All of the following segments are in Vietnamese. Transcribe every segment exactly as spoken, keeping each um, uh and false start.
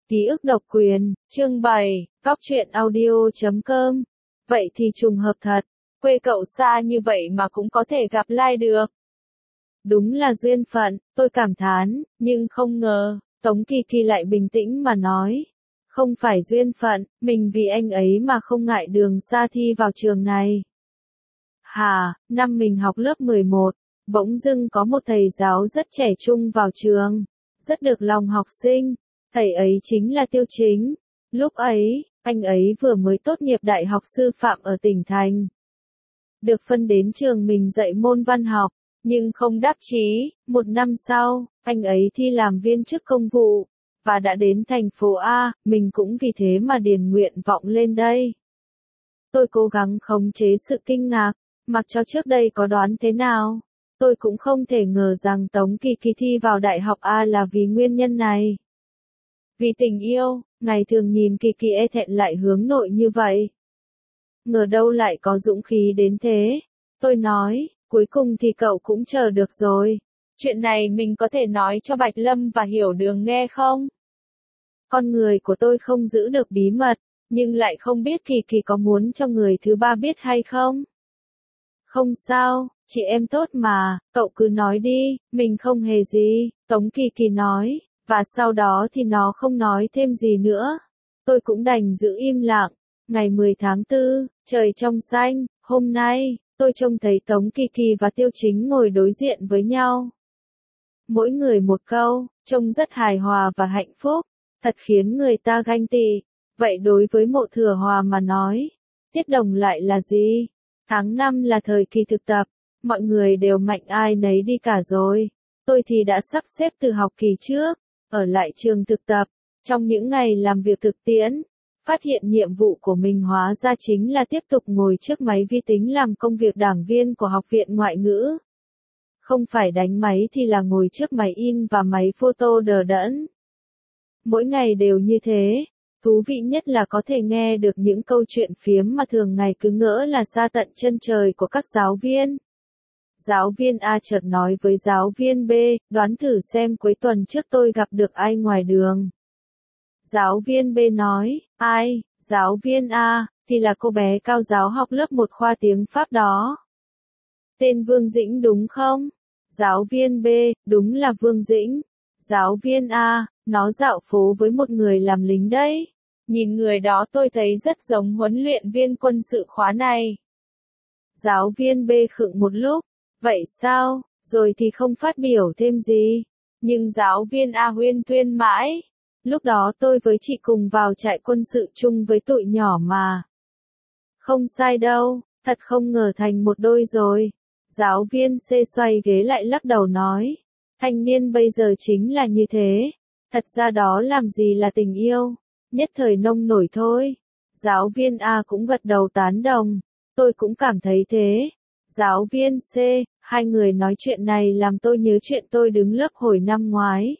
Ký ức độc quyền, chương bảy, Góc truyện audio chấm com. Vậy thì trùng hợp thật, quê cậu xa như vậy mà cũng có thể gặp lai được. Đúng là duyên phận, tôi cảm thán, nhưng không ngờ, Tống Kỳ Kỳ lại bình tĩnh mà nói. Không phải duyên phận, mình vì anh ấy mà không ngại đường xa thi vào trường này. Hà, năm mình học lớp mười một, bỗng dưng có một thầy giáo rất trẻ trung vào trường, rất được lòng học sinh. Thầy ấy chính là Tiêu Chính. Lúc ấy, anh ấy vừa mới tốt nghiệp đại học sư phạm ở tỉnh thành. Được phân đến trường mình dạy môn văn học, nhưng không đắc chí. Một năm sau, anh ấy thi làm viên chức công vụ, và đã đến thành phố A, mình cũng vì thế mà điền nguyện vọng lên đây. Tôi cố gắng khống chế sự kinh ngạc, mặc cho trước đây có đoán thế nào. Tôi cũng không thể ngờ rằng Tống Kỳ Kỳ thi vào đại học A là vì nguyên nhân này. Vì tình yêu, ngày thường nhìn Kỳ Kỳ e thẹn lại hướng nội như vậy. Ngờ đâu lại có dũng khí đến thế. Tôi nói, cuối cùng thì cậu cũng chờ được rồi. Chuyện này mình có thể nói cho Bạch Lâm và Hiểu Đường nghe không? Con người của tôi không giữ được bí mật, nhưng lại không biết Kỳ Kỳ có muốn cho người thứ ba biết hay không? Không sao, chị em tốt mà, cậu cứ nói đi, mình không hề gì, Tống Kỳ Kỳ nói. Và sau đó thì nó không nói thêm gì nữa. Tôi cũng đành giữ im lặng. Ngày mười tháng tư, trời trong xanh, hôm nay, tôi trông thấy Tống Kỳ Kỳ và Tiêu Chính ngồi đối diện với nhau. Mỗi người một câu, trông rất hài hòa và hạnh phúc, thật khiến người ta ganh tị. Vậy đối với Mộ Thừa Hòa mà nói, Tiết Đồng lại là gì? Tháng năm là thời kỳ thực tập, mọi người đều mạnh ai nấy đi cả rồi. Tôi thì đã sắp xếp từ học kỳ trước. Ở lại trường thực tập, trong những ngày làm việc thực tiễn, phát hiện nhiệm vụ của mình hóa ra chính là tiếp tục ngồi trước máy vi tính làm công việc đảng viên của Học viện Ngoại ngữ. Không phải đánh máy thì là ngồi trước máy in và máy photo đờ đẫn. Mỗi ngày đều như thế, thú vị nhất là có thể nghe được những câu chuyện phiếm mà thường ngày cứ ngỡ là xa tận chân trời của các giáo viên. Giáo viên A chợt nói với giáo viên B, đoán thử xem cuối tuần trước tôi gặp được ai ngoài đường. Giáo viên B nói, ai? Giáo viên A, thì là cô bé cao giáo học lớp một khoa tiếng Pháp đó. Tên Vương Dĩnh đúng không? Giáo viên B, đúng là Vương Dĩnh. Giáo viên A, nó dạo phố với một người làm lính đấy. Nhìn người đó tôi thấy rất giống huấn luyện viên quân sự khóa này. Giáo viên B khựng một lúc. Vậy sao, rồi thì không phát biểu thêm gì. Nhưng giáo viên A huyên thuyên mãi. Lúc đó tôi với chị cùng vào trại quân sự chung với tụi nhỏ mà. Không sai đâu, thật không ngờ thành một đôi rồi. Giáo viên C xoay ghế lại lắc đầu nói. Thanh niên bây giờ chính là như thế. Thật ra đó làm gì là tình yêu. Nhất thời nông nổi thôi. Giáo viên A cũng gật đầu tán đồng. Tôi cũng cảm thấy thế. Giáo viên C, hai người nói chuyện này làm tôi nhớ chuyện tôi đứng lớp hồi năm ngoái.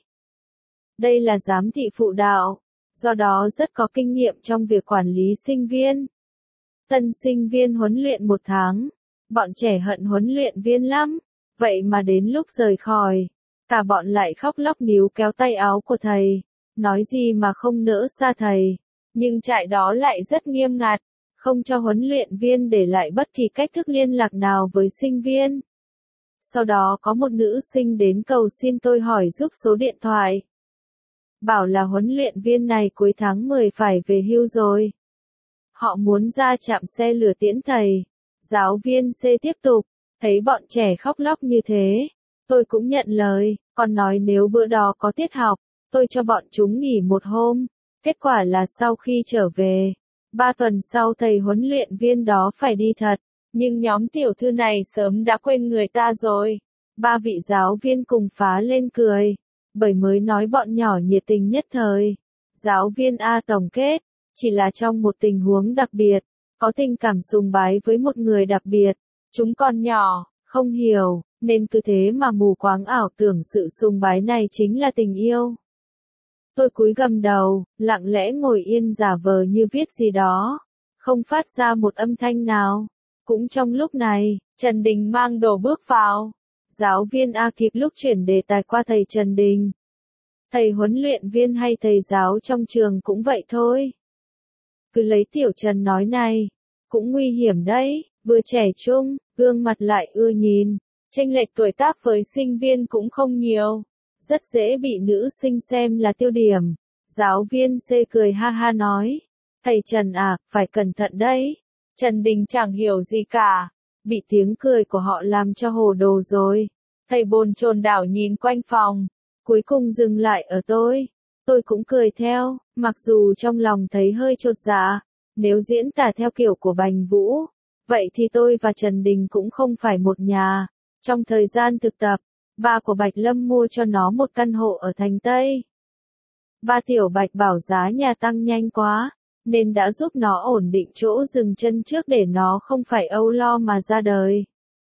Đây là giám thị phụ đạo, do đó rất có kinh nghiệm trong việc quản lý sinh viên. Tân sinh viên huấn luyện một tháng, bọn trẻ hận huấn luyện viên lắm, vậy mà đến lúc rời khỏi, cả bọn lại khóc lóc níu kéo tay áo của thầy, nói gì mà không nỡ xa thầy, nhưng trại đó lại rất nghiêm ngặt. Không cho huấn luyện viên để lại bất kỳ cách thức liên lạc nào với sinh viên. Sau đó có một nữ sinh đến cầu xin tôi hỏi giúp số điện thoại. Bảo là huấn luyện viên này cuối tháng mười phải về hưu rồi. Họ muốn ra trạm xe lửa tiễn thầy. Giáo viên C tiếp tục, thấy bọn trẻ khóc lóc như thế. Tôi cũng nhận lời, còn nói nếu bữa đó có tiết học, tôi cho bọn chúng nghỉ một hôm. Kết quả là sau khi trở về, Ba tuần sau thầy huấn luyện viên đó phải đi thật, nhưng nhóm tiểu thư này sớm đã quên người ta rồi. Ba vị giáo viên cùng phá lên cười, bởi mới nói bọn nhỏ nhiệt tình nhất thời. Giáo viên A tổng kết, chỉ là trong một tình huống đặc biệt, có tình cảm sùng bái với một người đặc biệt. Chúng còn nhỏ, không hiểu, nên cứ thế mà mù quáng ảo tưởng sự sùng bái này chính là tình yêu. Tôi cúi gằm đầu, lặng lẽ ngồi yên giả vờ như viết gì đó, không phát ra một âm thanh nào. Cũng trong lúc này, Trần Đình mang đồ bước vào. Giáo viên A kịp lúc chuyển đề tài qua thầy Trần Đình. Thầy huấn luyện viên hay thầy giáo trong trường cũng vậy thôi. Cứ lấy Tiểu Trần nói này, cũng nguy hiểm đấy, vừa trẻ trung, gương mặt lại ưa nhìn, chênh lệch tuổi tác với sinh viên cũng không nhiều, rất dễ bị nữ sinh xem là tiêu điểm. Giáo viên C cười ha ha nói, thầy Trần à, phải cẩn thận đấy. Trần Đình chẳng hiểu gì cả, bị tiếng cười của họ làm cho hồ đồ rồi. Thầy bồn chồn đảo nhìn quanh phòng, cuối cùng dừng lại ở tôi. Tôi cũng cười theo, mặc dù trong lòng thấy hơi chột dạ. Nếu diễn tả theo kiểu của Bành Vũ, vậy thì tôi và Trần Đình cũng không phải một nhà. Trong thời gian thực tập, ba của Bạch Lâm mua cho nó một căn hộ ở thành Tây. Ba Tiểu Bạch bảo giá nhà tăng nhanh quá, nên đã giúp nó ổn định chỗ dừng chân trước để nó không phải âu lo mà ra đời.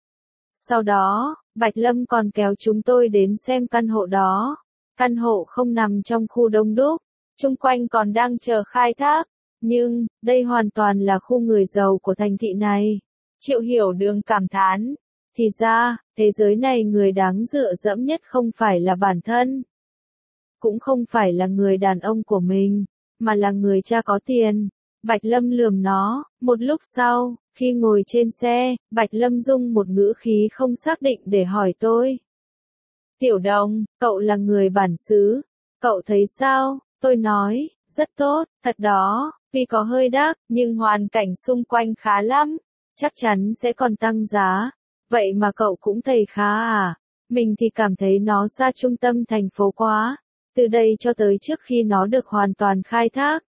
Sau đó, Bạch Lâm còn kéo chúng tôi đến xem căn hộ đó. Căn hộ không nằm trong khu đông đúc, chung quanh còn đang chờ khai thác. Nhưng, đây hoàn toàn là khu người giàu của thành thị này. Triệu Hiểu Đường cảm thán. Thì ra, thế giới này người đáng dựa dẫm nhất không phải là bản thân. Cũng không phải là người đàn ông của mình, mà là người cha có tiền. Bạch Lâm lườm nó, một lúc sau, khi ngồi trên xe, Bạch Lâm dùng một ngữ khí không xác định để hỏi tôi. Tiểu Đồng, cậu là người bản xứ, cậu thấy sao? Tôi nói, rất tốt, thật đó, tuy có hơi đắt, nhưng hoàn cảnh xung quanh khá lắm, chắc chắn sẽ còn tăng giá. Vậy mà cậu cũng thấy khá à? Mình thì cảm thấy nó xa trung tâm thành phố quá, từ đây cho tới trước khi nó được hoàn toàn khai thác.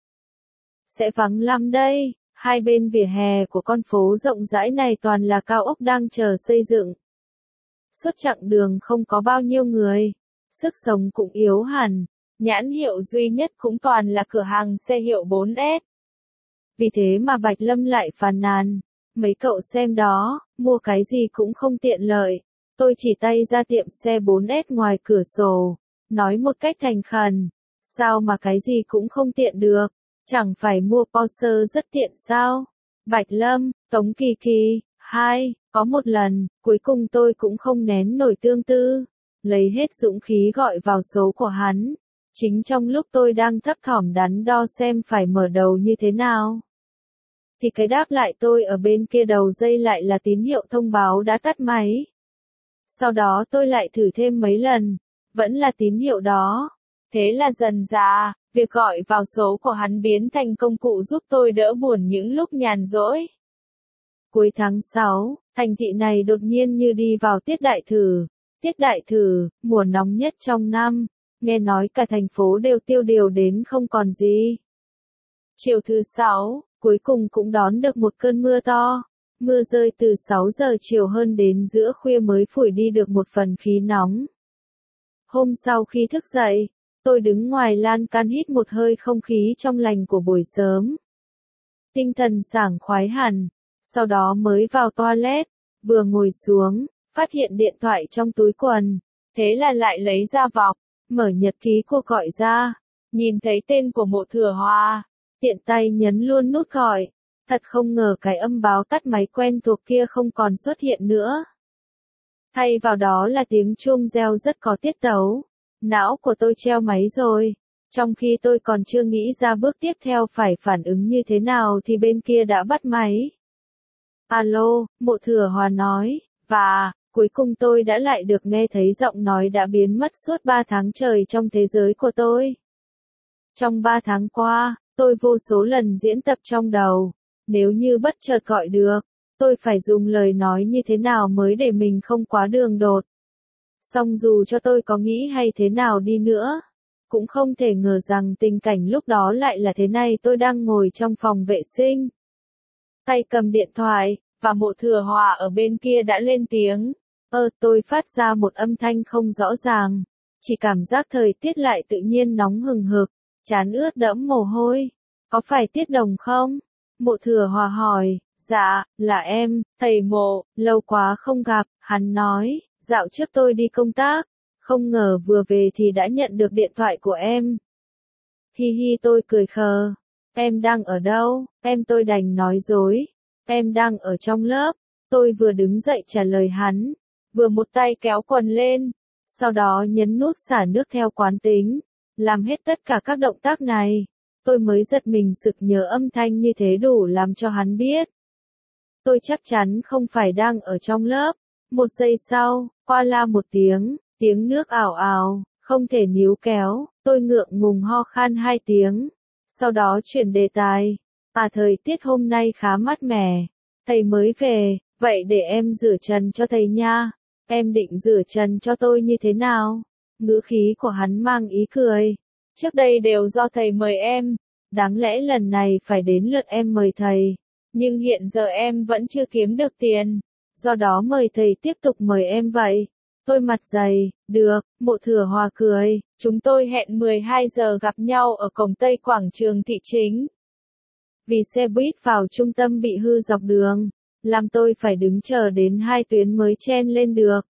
Sẽ vắng lắm đây, hai bên vỉa hè của con phố rộng rãi này toàn là cao ốc đang chờ xây dựng. Suốt chặng đường không có bao nhiêu người, sức sống cũng yếu hẳn, nhãn hiệu duy nhất cũng toàn là cửa hàng xe hiệu bốn S. Vì thế mà Bạch Lâm lại phàn nàn, mấy cậu xem đó, mua cái gì cũng không tiện lợi. Tôi chỉ tay ra tiệm xe bốn S ngoài cửa sổ, nói một cách thành khẩn, sao mà cái gì cũng không tiện được, chẳng phải mua Porsche rất tiện sao? Bạch Lâm, Tống Kỳ Kỳ, hai, có một lần, cuối cùng tôi cũng không nén nổi tương tư, lấy hết dũng khí gọi vào số của hắn. Chính trong lúc tôi đang thấp thỏm đắn đo xem phải mở đầu như thế nào, thì cái đáp lại tôi ở bên kia đầu dây lại là tín hiệu thông báo đã tắt máy. Sau đó tôi lại thử thêm mấy lần, vẫn là tín hiệu đó. Thế là dần dà, việc gọi vào số của hắn biến thành công cụ giúp tôi đỡ buồn những lúc nhàn rỗi. Cuối tháng sáu, thành thị này đột nhiên như đi vào tiết đại thử. Tiết đại thử, mùa nóng nhất trong năm, nghe nói cả thành phố đều tiêu điều đến không còn gì. Chiều thứ sáu, cuối cùng cũng đón được một cơn mưa to. Mưa rơi từ sáu giờ chiều hơn đến giữa khuya mới phủi đi được một phần khí nóng. Hôm sau khi thức dậy, tôi đứng ngoài lan can hít một hơi không khí trong lành của buổi sớm. Tinh thần sảng khoái hẳn, sau đó mới vào toilet, vừa ngồi xuống, phát hiện điện thoại trong túi quần, thế là lại lấy ra vọc, mở nhật ký cuộc gọi ra, nhìn thấy tên của Mộ Thừa Hoa, tiện tay nhấn luôn nút gọi, thật không ngờ cái âm báo tắt máy quen thuộc kia không còn xuất hiện nữa. Thay vào đó là tiếng chuông reo rất có tiết tấu. Não của tôi treo máy rồi. Trong khi tôi còn chưa nghĩ ra bước tiếp theo phải phản ứng như thế nào thì bên kia đã bắt máy. Alo, Mộ Thừa Hòa nói, và, cuối cùng tôi đã lại được nghe thấy giọng nói đã biến mất suốt ba tháng trời trong thế giới của tôi. Trong ba tháng qua, tôi vô số lần diễn tập trong đầu. Nếu như bất chợt gọi được, tôi phải dùng lời nói như thế nào mới để mình không quá đường đột. Song dù cho tôi có nghĩ hay thế nào đi nữa, cũng không thể ngờ rằng tình cảnh lúc đó lại là thế này. Tôi đang ngồi trong phòng vệ sinh, tay cầm điện thoại, và Mộ Thừa Hòa ở bên kia đã lên tiếng. Ơ, tôi phát ra một âm thanh không rõ ràng, chỉ cảm giác thời tiết lại tự nhiên nóng hừng hực, trán ướt đẫm mồ hôi. Có phải Tiết Đồng không? Mộ Thừa Hòa hỏi. Dạ, là em, thầy Mộ, lâu quá không gặp. Hắn nói, dạo trước tôi đi công tác, không ngờ vừa về thì đã nhận được điện thoại của em. Hi hi, tôi cười khờ. Em đang ở đâu? Em tôi đành nói dối. Em đang ở trong lớp. Tôi vừa đứng dậy trả lời hắn, vừa một tay kéo quần lên, sau đó nhấn nút xả nước theo quán tính. làm hết tất cả các động tác này. Tôi mới giật mình sực nhớ âm thanh như thế đủ làm cho hắn biết. Tôi chắc chắn không phải đang ở trong lớp. Một giây sau, qua la một tiếng, tiếng nước ảo ảo, không thể níu kéo, tôi ngượng ngùng ho khan hai tiếng. Sau đó chuyển đề tài. À thời tiết hôm nay khá mát mẻ. Thầy mới về, vậy để em rửa chân cho thầy nha. Em định rửa chân cho tôi như thế nào? Ngữ khí của hắn mang ý cười. Trước đây đều do thầy mời em. Đáng lẽ lần này phải đến lượt em mời thầy. Nhưng hiện giờ em vẫn chưa kiếm được tiền. Do đó mời thầy tiếp tục mời em vậy. Tôi mặt dày, được, Mộ Thừa Hòa cười. Chúng tôi hẹn mười hai giờ gặp nhau ở cổng Tây Quảng trường thị chính. Vì xe buýt vào trung tâm bị hư dọc đường, làm tôi phải đứng chờ đến hai tuyến mới chen lên được.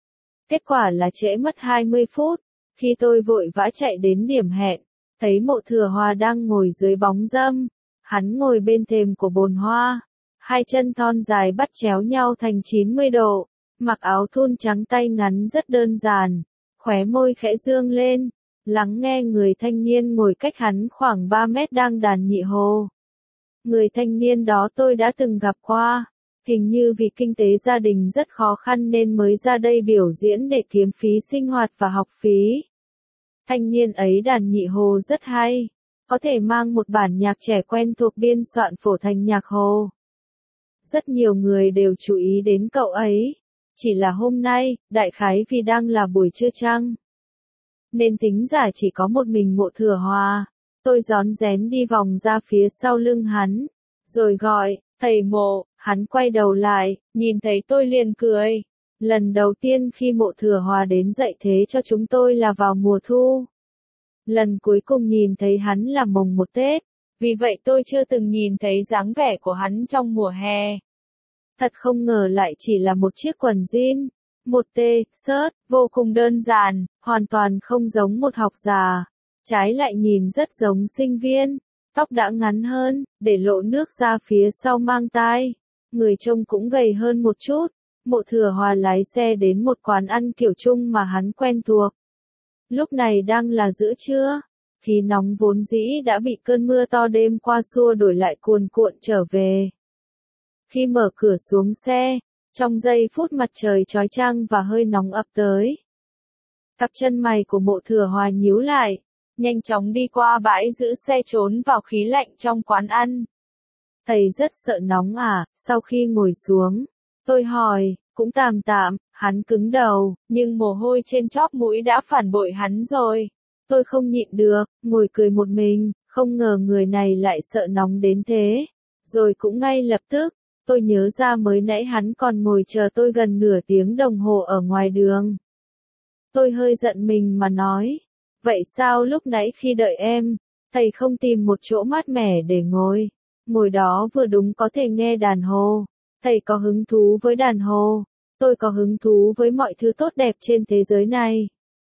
Kết quả là trễ mất hai mươi phút. Khi tôi vội vã chạy đến điểm hẹn, thấy Mộ Thừa Hòa đang ngồi dưới bóng râm. Hắn ngồi bên thềm của bồn hoa, hai chân thon dài bắt chéo nhau thành chín mươi độ, mặc áo thun trắng tay ngắn rất đơn giản, khóe môi khẽ dương lên, lắng nghe người thanh niên ngồi cách hắn khoảng ba mét đang đàn nhị hồ. Người thanh niên đó tôi đã từng gặp qua, hình như vì kinh tế gia đình rất khó khăn nên mới ra đây biểu diễn để kiếm phí sinh hoạt và học phí. Thanh niên ấy đàn nhị hồ rất hay, có thể mang một bản nhạc trẻ quen thuộc biên soạn phổ thành nhạc hồ. Rất nhiều người đều chú ý đến cậu ấy, chỉ là hôm nay, đại khái vì đang là buổi trưa trăng, nên thính giả chỉ có một mình Mộ Thừa Hòa. Tôi rón rén đi vòng ra phía sau lưng hắn, rồi gọi, thầy Mộ. Hắn quay đầu lại, nhìn thấy tôi liền cười. Lần đầu tiên khi Mộ Thừa Hòa đến dạy thế cho chúng tôi là vào mùa thu. Lần cuối cùng nhìn thấy hắn là mồng một Tết, vì vậy tôi chưa từng nhìn thấy dáng vẻ của hắn trong mùa hè. Thật không ngờ lại chỉ là một chiếc quần jean, một T-shirt, vô cùng đơn giản, hoàn toàn không giống một học già. Trái lại nhìn rất giống sinh viên, tóc đã ngắn hơn, để lộ nước ra phía sau mang tai. Người trông cũng gầy hơn một chút. Mộ Thừa Hòa lái xe đến một quán ăn kiểu Trung mà hắn quen thuộc. Lúc này đang là giữa trưa, khí nóng vốn dĩ đã bị cơn mưa to đêm qua xua đổi lại cuồn cuộn trở về. Khi mở cửa xuống xe, trong giây phút mặt trời chói chang và hơi nóng ập tới, cặp chân mày của Mộ Thừa Hòa nhíu lại, nhanh chóng đi qua bãi giữ xe trốn vào khí lạnh trong quán ăn. Thầy rất sợ nóng à? Sau khi ngồi xuống, tôi hỏi, cũng tạm tạm. Hắn cứng đầu, nhưng mồ hôi trên chóp mũi đã phản bội hắn rồi. Tôi không nhịn được, ngồi cười một mình, không ngờ người này lại sợ nóng đến thế. Rồi cũng ngay lập tức, tôi nhớ ra mới nãy hắn còn ngồi chờ tôi gần nửa tiếng đồng hồ ở ngoài đường. Tôi hơi giận mình mà nói, vậy sao lúc nãy khi đợi em, thầy không tìm một chỗ mát mẻ để ngồi? Ngồi đó vừa đúng có thể nghe đàn hồ. Thầy có hứng thú với đàn hồ, tôi có hứng thú với mọi thứ tốt đẹp trên thế giới này.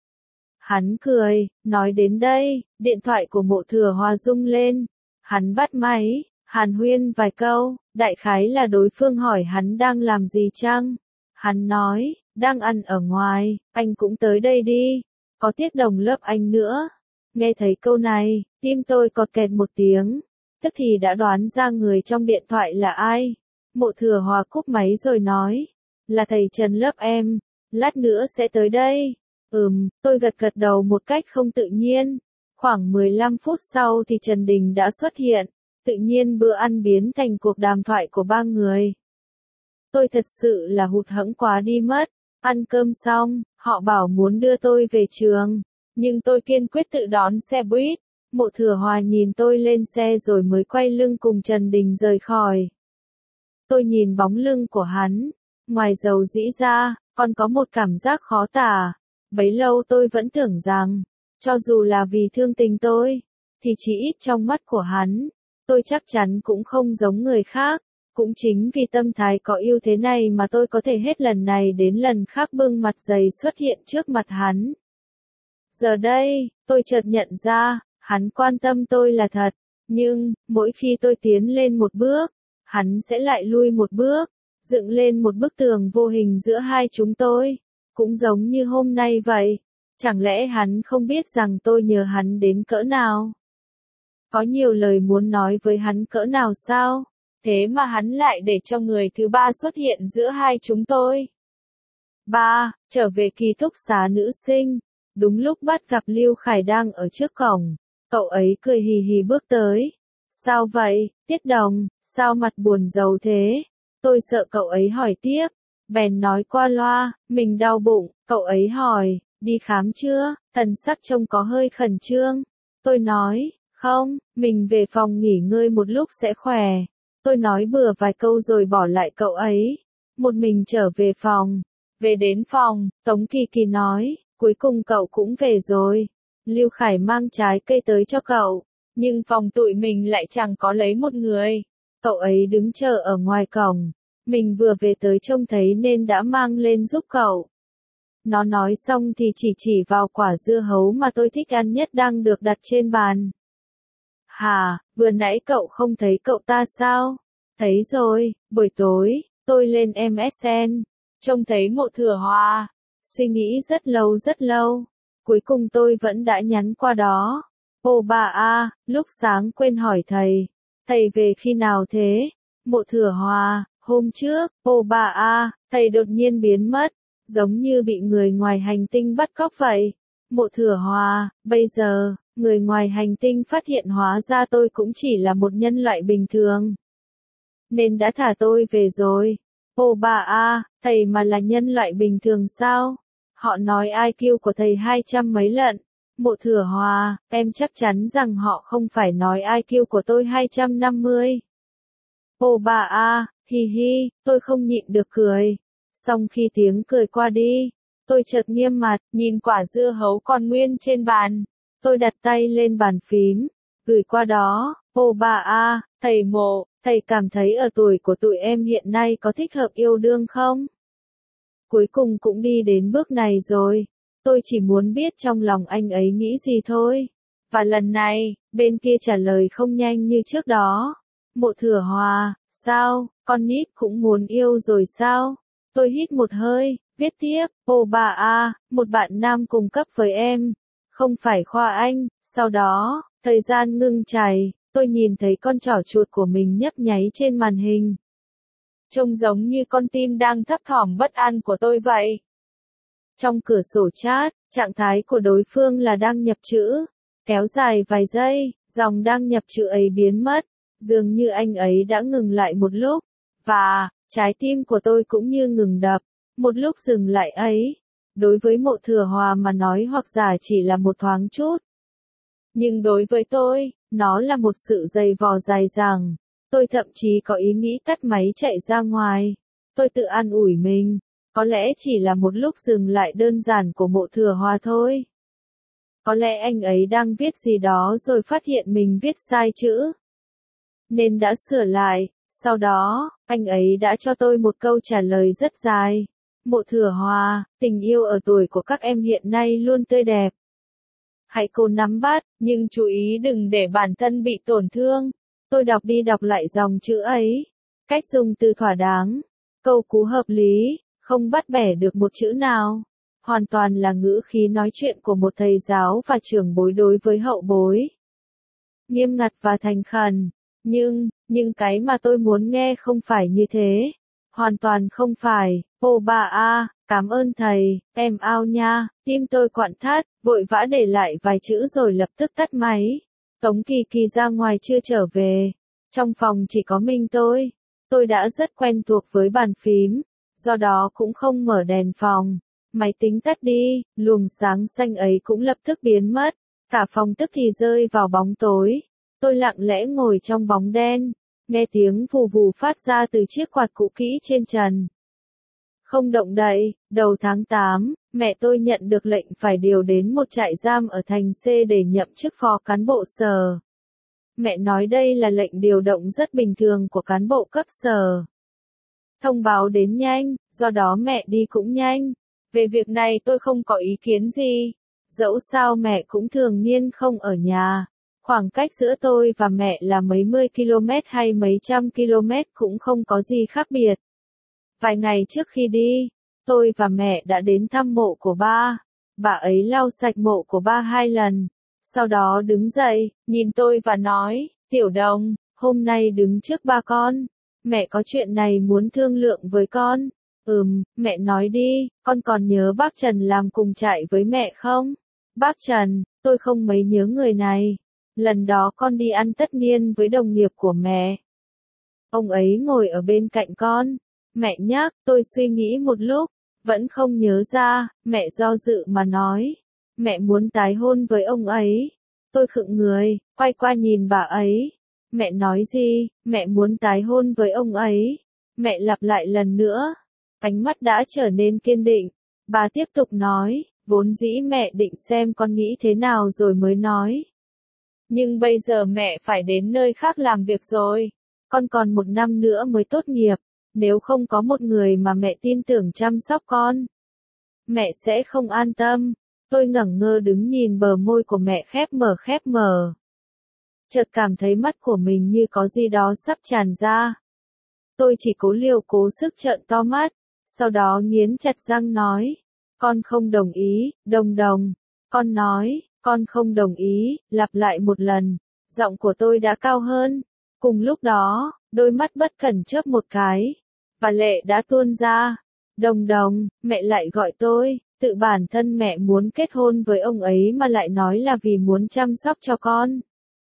Hắn cười, nói đến đây, điện thoại của Mộ Thừa Hòa rung lên. Hắn bắt máy, hàn huyên vài câu, đại khái là đối phương hỏi hắn đang làm gì chăng? Hắn nói, đang ăn ở ngoài, anh cũng tới đây đi, có tiết đồng lớp anh nữa. Nghe thấy câu này, tim tôi cọt kẹt một tiếng, tức thì đã đoán ra người trong điện thoại là ai. Mộ Thừa Hòa cúp máy rồi nói, là thầy Trần lớp em, lát nữa sẽ tới đây. Ừm, tôi gật gật đầu một cách không tự nhiên. Khoảng mười lăm phút sau thì Trần Đình đã xuất hiện, tự nhiên bữa ăn biến thành cuộc đàm thoại của ba người. Tôi thật sự là hụt hẫng quá đi mất. Ăn cơm xong, họ bảo muốn đưa tôi về trường, nhưng tôi kiên quyết tự đón xe buýt. Mộ Thừa Hòa nhìn tôi lên xe rồi mới quay lưng cùng Trần Đình rời khỏi. Tôi nhìn bóng lưng của hắn, ngoài dầu dĩ ra, còn có một cảm giác khó tả. Bấy lâu tôi vẫn tưởng rằng, cho dù là vì thương tình tôi, thì chỉ ít trong mắt của hắn, tôi chắc chắn cũng không giống người khác. Cũng chính vì tâm thái có ưu thế này mà tôi có thể hết lần này đến lần khác bưng mặt dày xuất hiện trước mặt hắn. Giờ đây, tôi chợt nhận ra, hắn quan tâm tôi là thật, nhưng, mỗi khi tôi tiến lên một bước, hắn sẽ lại lui một bước, dựng lên một bức tường vô hình giữa hai chúng tôi, cũng giống như hôm nay vậy. Chẳng lẽ hắn không biết rằng tôi nhớ hắn đến cỡ nào? Có nhiều lời muốn nói với hắn cỡ nào sao? Thế mà hắn lại để cho người thứ ba xuất hiện giữa hai chúng tôi. Ba, trở về ký túc xá nữ sinh. Đúng lúc bắt gặp Lưu Khải đang ở trước cổng. Cậu ấy cười hì hì bước tới. Sao vậy, Tiết Đồng, sao mặt buồn rầu thế? Tôi sợ cậu ấy hỏi tiếp. Bèn nói qua loa, mình đau bụng. Cậu ấy hỏi, đi khám chưa? Thần sắc trông có hơi khẩn trương. Tôi nói, không, mình về phòng nghỉ ngơi một lúc sẽ khỏe. Tôi nói bừa vài câu rồi bỏ lại cậu ấy. Một mình trở về phòng. Về đến phòng, Tống Kỳ Kỳ nói, cuối cùng cậu cũng về rồi. Lưu Khải mang trái cây tới cho cậu, nhưng phòng tụi mình lại chẳng có lấy một người. Cậu ấy đứng chờ ở ngoài cổng. Mình vừa về tới trông thấy nên đã mang lên giúp cậu. Nó nói xong thì chỉ chỉ vào quả dưa hấu mà tôi thích ăn nhất đang được đặt trên bàn. Hà, vừa nãy cậu không thấy cậu ta sao? Thấy rồi, buổi tối, tôi lên em ét en, trông thấy Mộ Thừa Hoa. Suy nghĩ rất lâu rất lâu. Cuối cùng tôi vẫn đã nhắn qua đó. Ô bà a, lúc sáng quên hỏi thầy. Thầy về khi nào thế? Mộ Thừa Hoa, hôm trước. Ô bà a, thầy đột nhiên biến mất. Giống như bị người ngoài hành tinh bắt cóc vậy. Mộ Thừa Hoa, bây giờ, người ngoài hành tinh phát hiện hóa ra tôi cũng chỉ là một nhân loại bình thường. Nên đã thả tôi về rồi. Ô bà a, thầy mà là nhân loại bình thường sao? Họ nói i kiu của thầy hai trăm mấy lận. Mộ Thừa Hoa, em chắc chắn rằng họ không phải nói i kiu của tôi hai trăm năm mươi. Ô bà a, hi hi, tôi không nhịn được cười. Xong khi tiếng cười qua đi, tôi chợt nghiêm mặt, nhìn quả dưa hấu còn nguyên trên bàn. Tôi đặt tay lên bàn phím, gửi qua đó. Ô bà a, thầy Mộ, thầy cảm thấy ở tuổi của tụi em hiện nay có thích hợp yêu đương không? Cuối cùng cũng đi đến bước này rồi. Tôi chỉ muốn biết trong lòng anh ấy nghĩ gì thôi. Và lần này, bên kia trả lời không nhanh như trước đó. Mộ Thừa Hoa, sao, con nít cũng muốn yêu rồi sao? Tôi hít một hơi, viết tiếp, ô bà a, một bạn nam cùng cấp với em. Không phải Khoa Anh. Sau đó, thời gian ngưng chảy, tôi nhìn thấy con trỏ chuột của mình nhấp nháy trên màn hình. Trông giống như con tim đang thấp thỏm bất an của tôi vậy. Trong cửa sổ chat, trạng thái của đối phương là đang nhập chữ. Kéo dài vài giây, dòng đang nhập chữ ấy biến mất. Dường như anh ấy đã ngừng lại một lúc. Và, trái tim của tôi cũng như ngừng đập. Một lúc dừng lại ấy. Đối với Mộ Thừa Hoa mà nói hoặc giả chỉ là một thoáng chút. Nhưng đối với tôi, nó là một sự dày vò dài dẳng. Tôi thậm chí có ý nghĩ tắt máy chạy ra ngoài. Tôi tự an ủi mình. Có lẽ chỉ là một lúc dừng lại đơn giản của Mộ Thừa Hoa thôi. Có lẽ anh ấy đang viết gì đó rồi phát hiện mình viết sai chữ. Nên đã sửa lại. Sau đó, anh ấy đã cho tôi một câu trả lời rất dài. Mộ Thừa Hoa, tình yêu ở tuổi của các em hiện nay luôn tươi đẹp. Hãy cố nắm bắt, nhưng chú ý đừng để bản thân bị tổn thương. Tôi đọc đi đọc lại dòng chữ ấy. Cách dùng từ thỏa đáng. Câu cú hợp lý, không bắt bẻ được một chữ nào. Hoàn toàn là ngữ khí nói chuyện của một thầy giáo và trưởng bối đối với hậu bối. Nghiêm ngặt và thành khẩn. Nhưng, nhưng cái mà tôi muốn nghe không phải như thế. Hoàn toàn không phải. Ô bà a, cảm ơn thầy, em ao nha. Tim tôi quặn thắt, vội vã để lại vài chữ rồi lập tức tắt máy. Tống Kỳ Kỳ ra ngoài chưa trở về. Trong phòng chỉ có mình tôi. Tôi đã rất quen thuộc với bàn phím. Do đó cũng không mở đèn phòng. Máy tính tắt đi, luồng sáng xanh ấy cũng lập tức biến mất. Cả phòng tức thì rơi vào bóng tối. Tôi lặng lẽ ngồi trong bóng đen. Nghe tiếng vù vù phát ra từ chiếc quạt cũ kỹ trên trần. Không động đậy. Đầu tháng tám, mẹ tôi nhận được lệnh phải điều đến một trại giam ở thành C để nhậm chức phó cán bộ sở. Mẹ nói đây là lệnh điều động rất bình thường của cán bộ cấp sở. Thông báo đến nhanh, do đó mẹ đi cũng nhanh. Về việc này tôi không có ý kiến gì. Dẫu sao mẹ cũng thường niên không ở nhà. Khoảng cách giữa tôi và mẹ là mấy mươi ki-lô mét hay mấy trăm ki-lô mét cũng không có gì khác biệt. Vài ngày trước khi đi, tôi và mẹ đã đến thăm mộ của ba. Bà ấy lau sạch mộ của ba hai lần. Sau đó đứng dậy, nhìn tôi và nói, Tiểu Đồng, hôm nay đứng trước ba con. Mẹ có chuyện này muốn thương lượng với con. Ừm, mẹ nói đi, con còn nhớ bác Trần làm cùng trại với mẹ không? Bác Trần, tôi không mấy nhớ người này. Lần đó con đi ăn tất niên với đồng nghiệp của mẹ. Ông ấy ngồi ở bên cạnh con. Mẹ nhắc, tôi suy nghĩ một lúc, vẫn không nhớ ra, mẹ do dự mà nói. Mẹ muốn tái hôn với ông ấy. Tôi khựng người, quay qua nhìn bà ấy. Mẹ nói gì, mẹ muốn tái hôn với ông ấy. Mẹ lặp lại lần nữa. Ánh mắt đã trở nên kiên định. Bà tiếp tục nói, vốn dĩ mẹ định xem con nghĩ thế nào rồi mới nói. Nhưng bây giờ mẹ phải đến nơi khác làm việc rồi. Con còn một năm nữa mới tốt nghiệp. Nếu không có một người mà mẹ tin tưởng chăm sóc con, mẹ sẽ không an tâm. Tôi ngẩn ngơ đứng nhìn bờ môi của mẹ khép mở khép mở. Chợt cảm thấy mắt của mình như có gì đó sắp tràn ra. Tôi chỉ cố liều cố sức trợn to mắt, sau đó nghiến chặt răng nói, con không đồng ý, Đồng Đồng. Con nói, con không đồng ý, lặp lại một lần, giọng của tôi đã cao hơn. Cùng lúc đó, đôi mắt bất cẩn chớp một cái, và lệ đã tuôn ra. Đồng Đồng, mẹ lại gọi tôi, tự bản thân mẹ muốn kết hôn với ông ấy mà lại nói là vì muốn chăm sóc cho con.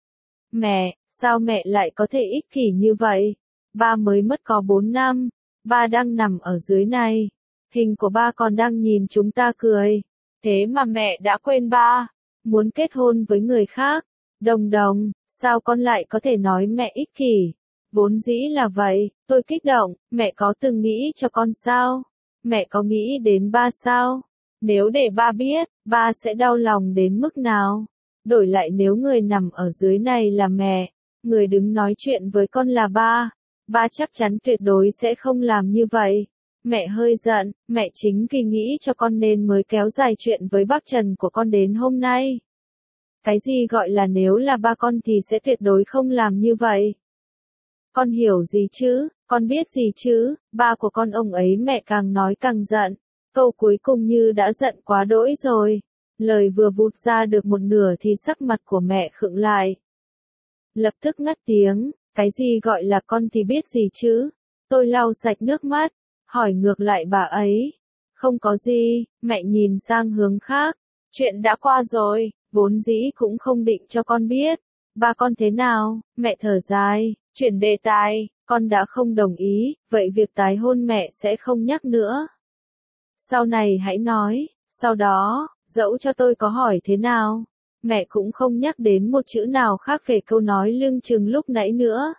Mẹ, sao mẹ lại có thể ích kỷ như vậy? Ba mới mất có bốn năm, ba đang nằm ở dưới này. Hình của ba còn đang nhìn chúng ta cười. Thế mà mẹ đã quên ba, muốn kết hôn với người khác. Đồng Đồng, sao con lại có thể nói mẹ ích kỷ? Vốn dĩ là vậy, tôi kích động, mẹ có từng nghĩ cho con sao? Mẹ có nghĩ đến ba sao? Nếu để ba biết, ba sẽ đau lòng đến mức nào? Đổi lại nếu người nằm ở dưới này là mẹ, người đứng nói chuyện với con là ba, ba chắc chắn tuyệt đối sẽ không làm như vậy. Mẹ hơi giận, mẹ chính vì nghĩ cho con nên mới kéo dài chuyện với bác Trần của con đến hôm nay. Cái gì gọi là nếu là ba con thì sẽ tuyệt đối không làm như vậy. Con hiểu gì chứ, con biết gì chứ, ba của con ông ấy. Mẹ càng nói càng giận, câu cuối cùng như đã giận quá đỗi rồi. Lời vừa vụt ra được một nửa thì sắc mặt của mẹ khựng lại. Lập tức ngắt tiếng, cái gì gọi là con thì biết gì chứ? Tôi lau sạch nước mắt, hỏi ngược lại bà ấy. Không có gì, mẹ nhìn sang hướng khác. Chuyện đã qua rồi, vốn dĩ cũng không định cho con biết. Ba con thế nào? Mẹ thở dài, chuyển đề tài, con đã không đồng ý, vậy việc tái hôn mẹ sẽ không nhắc nữa. Sau này hãy nói, sau đó, dẫu cho tôi có hỏi thế nào, mẹ cũng không nhắc đến một chữ nào khác về câu nói lưng chừng lúc nãy nữa.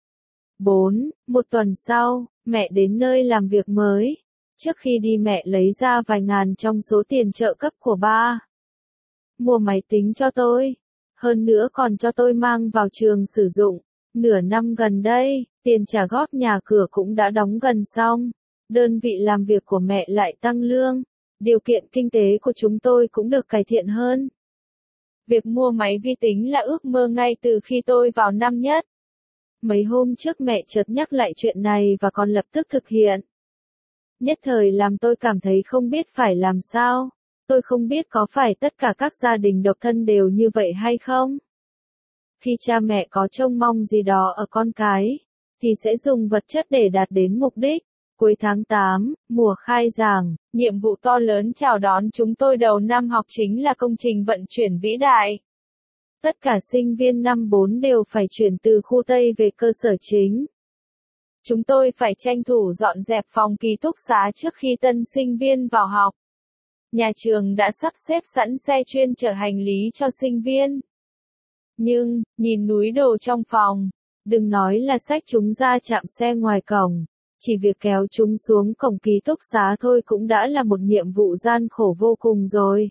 bốn. Một tuần sau, mẹ đến nơi làm việc mới. Trước khi đi mẹ lấy ra vài ngàn trong số tiền trợ cấp của ba. Mua máy tính cho tôi. Hơn nữa còn cho tôi mang vào trường sử dụng. Nửa năm gần đây, tiền trả góp nhà cửa cũng đã đóng gần xong. Đơn vị làm việc của mẹ lại tăng lương. Điều kiện kinh tế của chúng tôi cũng được cải thiện hơn. Việc mua máy vi tính là ước mơ ngay từ khi tôi vào năm nhất. Mấy hôm trước mẹ chợt nhắc lại chuyện này và còn lập tức thực hiện. Nhất thời làm tôi cảm thấy không biết phải làm sao. Tôi không biết có phải tất cả các gia đình độc thân đều như vậy hay không? Khi cha mẹ có trông mong gì đó ở con cái, thì sẽ dùng vật chất để đạt đến mục đích. Cuối tháng tám, mùa khai giảng, nhiệm vụ to lớn chào đón chúng tôi đầu năm học chính là công trình vận chuyển vĩ đại. Tất cả sinh viên năm bốn đều phải chuyển từ khu Tây về cơ sở chính. Chúng tôi phải tranh thủ dọn dẹp phòng ký túc xá trước khi tân sinh viên vào học. Nhà trường đã sắp xếp sẵn xe chuyên chở hành lý cho sinh viên. Nhưng, nhìn núi đồ trong phòng, đừng nói là xách chúng ra trạm xe ngoài cổng, chỉ việc kéo chúng xuống cổng ký túc xá thôi cũng đã là một nhiệm vụ gian khổ vô cùng rồi.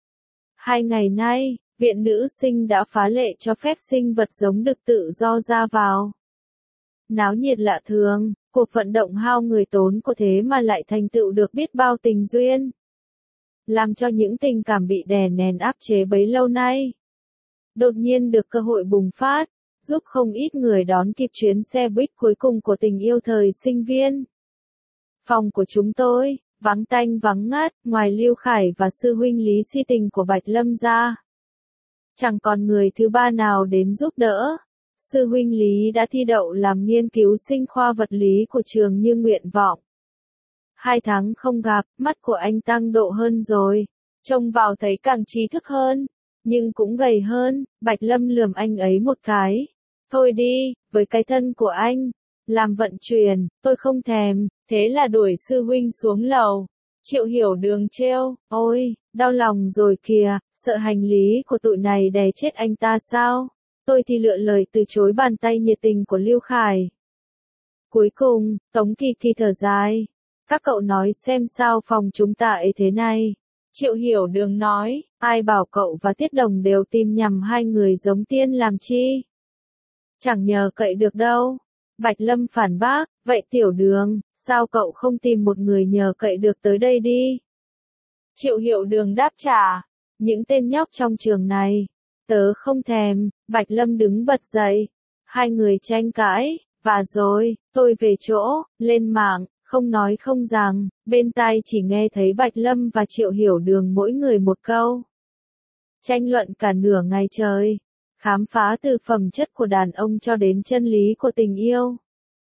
Hai ngày nay, viện nữ sinh đã phá lệ cho phép sinh vật giống đực tự do ra vào. Náo nhiệt lạ thường, cuộc vận động hao người tốn của thế mà lại thành tựu được biết bao tình duyên. Làm cho những tình cảm bị đè nén áp chế bấy lâu nay đột nhiên được cơ hội bùng phát, giúp không ít người đón kịp chuyến xe buýt cuối cùng của tình yêu thời sinh viên. Phòng của chúng tôi, vắng tanh vắng ngắt, ngoài Lưu Khải và sư huynh Lý Si Tình của Bạch Lâm ra. Chẳng còn người thứ ba nào đến giúp đỡ. Sư huynh Lý đã thi đậu làm nghiên cứu sinh khoa vật lý của trường như nguyện vọng. Hai tháng không gặp, mắt của anh tăng độ hơn rồi. Trông vào thấy càng trí thức hơn, nhưng cũng gầy hơn. Bạch Lâm lườm anh ấy một cái. Thôi đi, với cái thân của anh, làm vận chuyển, tôi không thèm, thế là đuổi sư huynh xuống lầu. Triệu Hiểu Đường trêu, ôi, đau lòng rồi kìa, sợ hành lý của tụi này đè chết anh ta sao? Tôi thì lựa lời từ chối bàn tay nhiệt tình của Lưu Khải. Cuối cùng, Tống Kỳ Kỳ thở dài. Các cậu nói xem sao phòng chúng ta ấy thế này. Triệu Hiểu Đường nói, ai bảo cậu và Tiết Đồng đều tìm nhầm hai người giống tiên làm chi? Chẳng nhờ cậy được đâu. Bạch Lâm phản bác, vậy Tiểu Đường, sao cậu không tìm một người nhờ cậy được tới đây đi? Triệu Hiểu Đường đáp trả, những tên nhóc trong trường này, tớ không thèm. Bạch Lâm đứng bật dậy, hai người tranh cãi, và rồi, tôi về chỗ, lên mạng, không nói không rằng, bên tai chỉ nghe thấy Bạch Lâm và Triệu Hiểu Đường mỗi người một câu. Tranh luận cả nửa ngày trời, khám phá từ phẩm chất của đàn ông cho đến chân lý của tình yêu.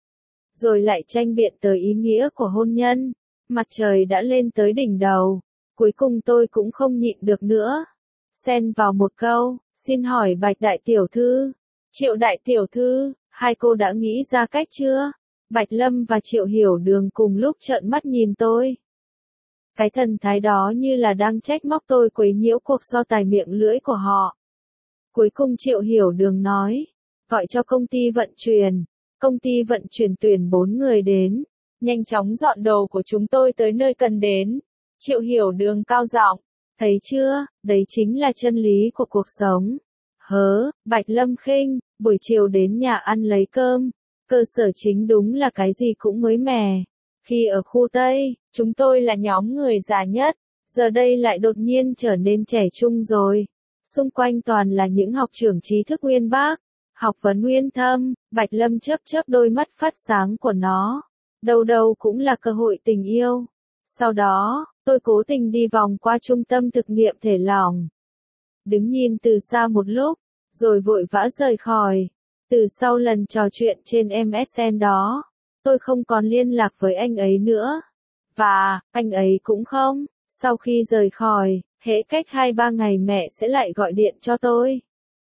Rồi lại tranh biện tới ý nghĩa của hôn nhân. Mặt trời đã lên tới đỉnh đầu, cuối cùng tôi cũng không nhịn được nữa. Xen vào một câu, xin hỏi Bạch Đại Tiểu Thư, Triệu Đại Tiểu Thư, hai cô đã nghĩ ra cách chưa? Bạch Lâm và Triệu Hiểu Đường cùng lúc trợn mắt nhìn tôi. Cái thần thái đó như là đang trách móc tôi quấy nhiễu cuộc so tài miệng lưỡi của họ. Cuối cùng Triệu Hiểu Đường nói, gọi cho công ty vận chuyển. Công ty vận chuyển tuyển bốn người đến, nhanh chóng dọn đồ của chúng tôi tới nơi cần đến. Triệu Hiểu Đường cao giọng, thấy chưa, đấy chính là chân lý của cuộc sống. Hớ, Bạch Lâm khinh, buổi chiều đến nhà ăn lấy cơm, cơ sở chính đúng là cái gì cũng mới mẻ. Khi ở khu Tây, chúng tôi là nhóm người già nhất, giờ đây lại đột nhiên trở nên trẻ trung rồi. Xung quanh toàn là những học trưởng trí thức uyên bác, học vấn uyên thâm. Bạch Lâm chớp chớp đôi mắt phát sáng của nó. Đâu đâu cũng là cơ hội tình yêu. Sau đó, tôi cố tình đi vòng qua trung tâm thực nghiệm thể lỏng. Đứng nhìn từ xa một lúc, rồi vội vã rời khỏi. Từ sau lần trò chuyện trên em ét en đó, tôi không còn liên lạc với anh ấy nữa. Và, anh ấy cũng không. Sau khi rời khỏi, hễ cách hai ba ngày mẹ sẽ lại gọi điện cho tôi.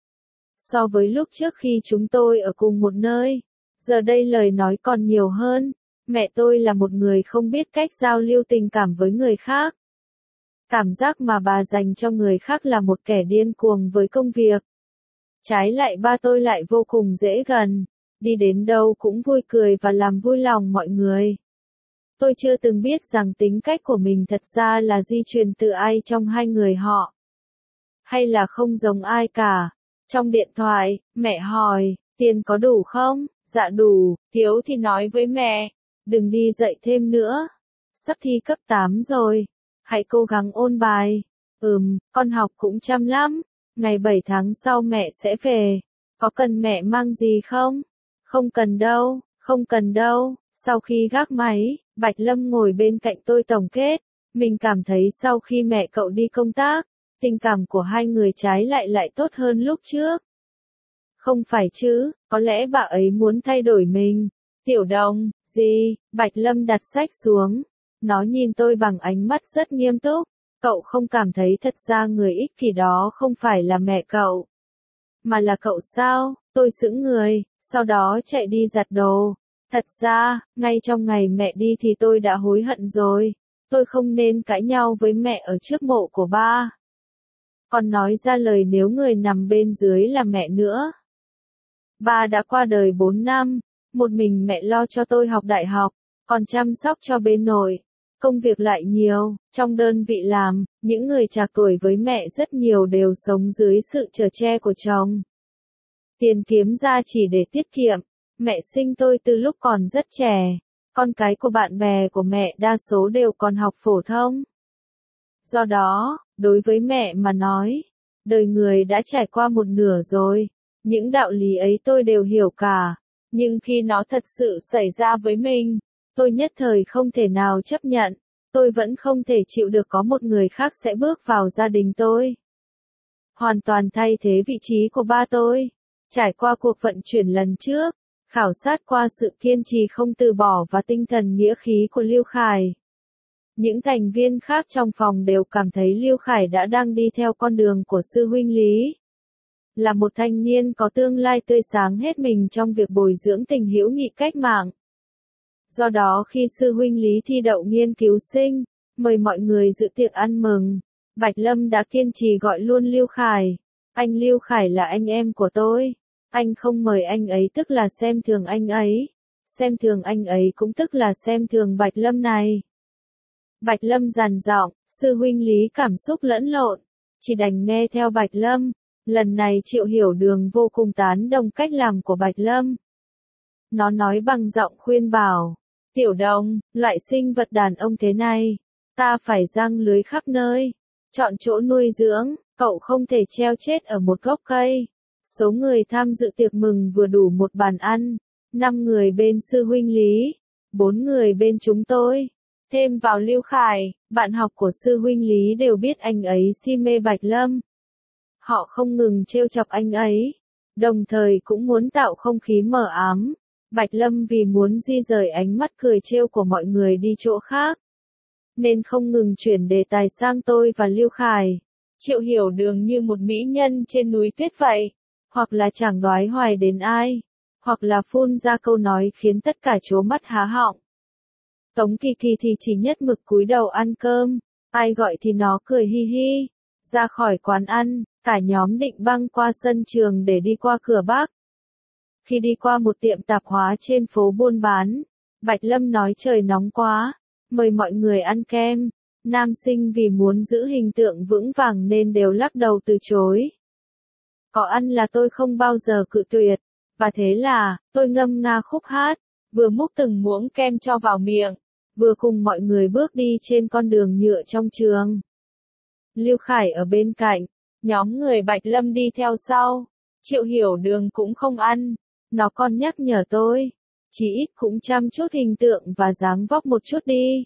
So với lúc trước khi chúng tôi ở cùng một nơi, giờ đây lời nói còn nhiều hơn. Mẹ tôi là một người không biết cách giao lưu tình cảm với người khác. Cảm giác mà bà dành cho người khác là một kẻ điên cuồng với công việc. Trái lại ba tôi lại vô cùng dễ gần, đi đến đâu cũng vui cười và làm vui lòng mọi người. Tôi chưa từng biết rằng tính cách của mình thật ra là di truyền từ ai trong hai người họ. Hay là không giống ai cả. Trong điện thoại, mẹ hỏi, tiền có đủ không? Dạ đủ, thiếu thì nói với mẹ. Đừng đi dạy thêm nữa. Sắp thi cấp tám rồi. Hãy cố gắng ôn bài. Ừm, con học cũng chăm lắm. Ngày bảy tháng sau mẹ sẽ về. Có cần mẹ mang gì không? Không cần đâu, không cần đâu. Sau khi gác máy, Bạch Lâm ngồi bên cạnh tôi tổng kết. Mình cảm thấy sau khi mẹ cậu đi công tác, tình cảm của hai người trái lại lại tốt hơn lúc trước. Không phải chứ, có lẽ bà ấy muốn thay đổi mình. Tiểu Đồng, gì? Bạch Lâm đặt sách xuống. Nó nhìn tôi bằng ánh mắt rất nghiêm túc. Cậu không cảm thấy thật ra người ích kỷ đó không phải là mẹ cậu, mà là cậu sao? Tôi sững người, sau đó chạy đi giặt đồ. Thật ra, ngay trong ngày mẹ đi thì tôi đã hối hận rồi. Tôi không nên cãi nhau với mẹ ở trước mộ của ba. Còn nói ra lời nếu người nằm bên dưới là mẹ nữa. Ba đã qua đời bốn năm, một mình mẹ lo cho tôi học đại học, còn chăm sóc cho bên nội. Công việc lại nhiều, trong đơn vị làm, những người trạc tuổi với mẹ rất nhiều đều sống dưới sự chở che của chồng. Tiền kiếm ra chỉ để tiết kiệm. Mẹ sinh tôi từ lúc còn rất trẻ. Con cái của bạn bè của mẹ đa số đều còn học phổ thông. Do đó, đối với mẹ mà nói, đời người đã trải qua một nửa rồi. Những đạo lý ấy tôi đều hiểu cả. Nhưng khi nó thật sự xảy ra với mình, tôi nhất thời không thể nào chấp nhận. tôi vẫn không thể chịu được có một người khác sẽ bước vào gia đình tôi. Hoàn toàn thay thế vị trí của ba tôi. Trải qua cuộc vận chuyển lần trước, khảo sát qua sự kiên trì không từ bỏ và tinh thần nghĩa khí của Lưu Khải. Những thành viên khác trong phòng đều cảm thấy Lưu Khải đã đang đi theo con đường của sư huynh Lý. Là một thanh niên có tương lai tươi sáng hết mình trong việc bồi dưỡng tình hữu nghị cách mạng. Do đó khi sư huynh Lý thi đậu nghiên cứu sinh, mời mọi người dự tiệc ăn mừng, Bạch Lâm đã kiên trì gọi luôn Lưu Khải. Anh Lưu Khải là anh em của tôi. Anh không mời anh ấy tức là xem thường anh ấy. Xem thường anh ấy cũng tức là xem thường Bạch Lâm này. Bạch Lâm dằn giọng, sư huynh Lý cảm xúc lẫn lộn, chỉ đành nghe theo Bạch Lâm. Lần này Triệu Hiểu Đường vô cùng tán đồng cách làm của Bạch Lâm. Nó nói bằng giọng khuyên bảo, Tiểu Đồng, loại sinh vật đàn ông thế này, ta phải giăng lưới khắp nơi, chọn chỗ nuôi dưỡng, cậu không thể treo chết ở một gốc cây. Số người tham dự tiệc mừng vừa đủ một bàn ăn, năm người bên sư huynh Lý, bốn người bên chúng tôi. Thêm vào Lưu Khải, bạn học của sư huynh Lý đều biết anh ấy si mê Bạch Lâm. Họ không ngừng trêu chọc anh ấy, đồng thời cũng muốn tạo không khí mờ ám. Bạch Lâm vì muốn di rời ánh mắt cười trêu của mọi người đi chỗ khác, nên không ngừng chuyển đề tài sang tôi và Lưu Khải. Triệu Hiểu Đường như một mỹ nhân trên núi tuyết vậy, hoặc là chẳng đoái hoài đến ai, hoặc là phun ra câu nói khiến tất cả trố mắt há họng. Tống Kỳ Kỳ thì chỉ nhất mực cúi đầu ăn cơm, ai gọi thì nó cười hi hi. Ra khỏi quán ăn, cả nhóm định băng qua sân trường để đi qua cửa Bắc. Khi đi qua một tiệm tạp hóa trên phố buôn bán, Bạch Lâm nói trời nóng quá, mời mọi người ăn kem. Nam sinh vì muốn giữ hình tượng vững vàng nên đều lắc đầu từ chối. Có ăn là tôi không bao giờ cự tuyệt, và thế là, tôi ngâm nga khúc hát, vừa múc từng muỗng kem cho vào miệng, vừa cùng mọi người bước đi trên con đường nhựa trong trường. Lưu Khải ở bên cạnh, nhóm người Bạch Lâm đi theo sau. Triệu Hiểu Đường cũng không ăn, nó còn nhắc nhở tôi, chỉ ít cũng chăm chút hình tượng và dáng vóc một chút đi.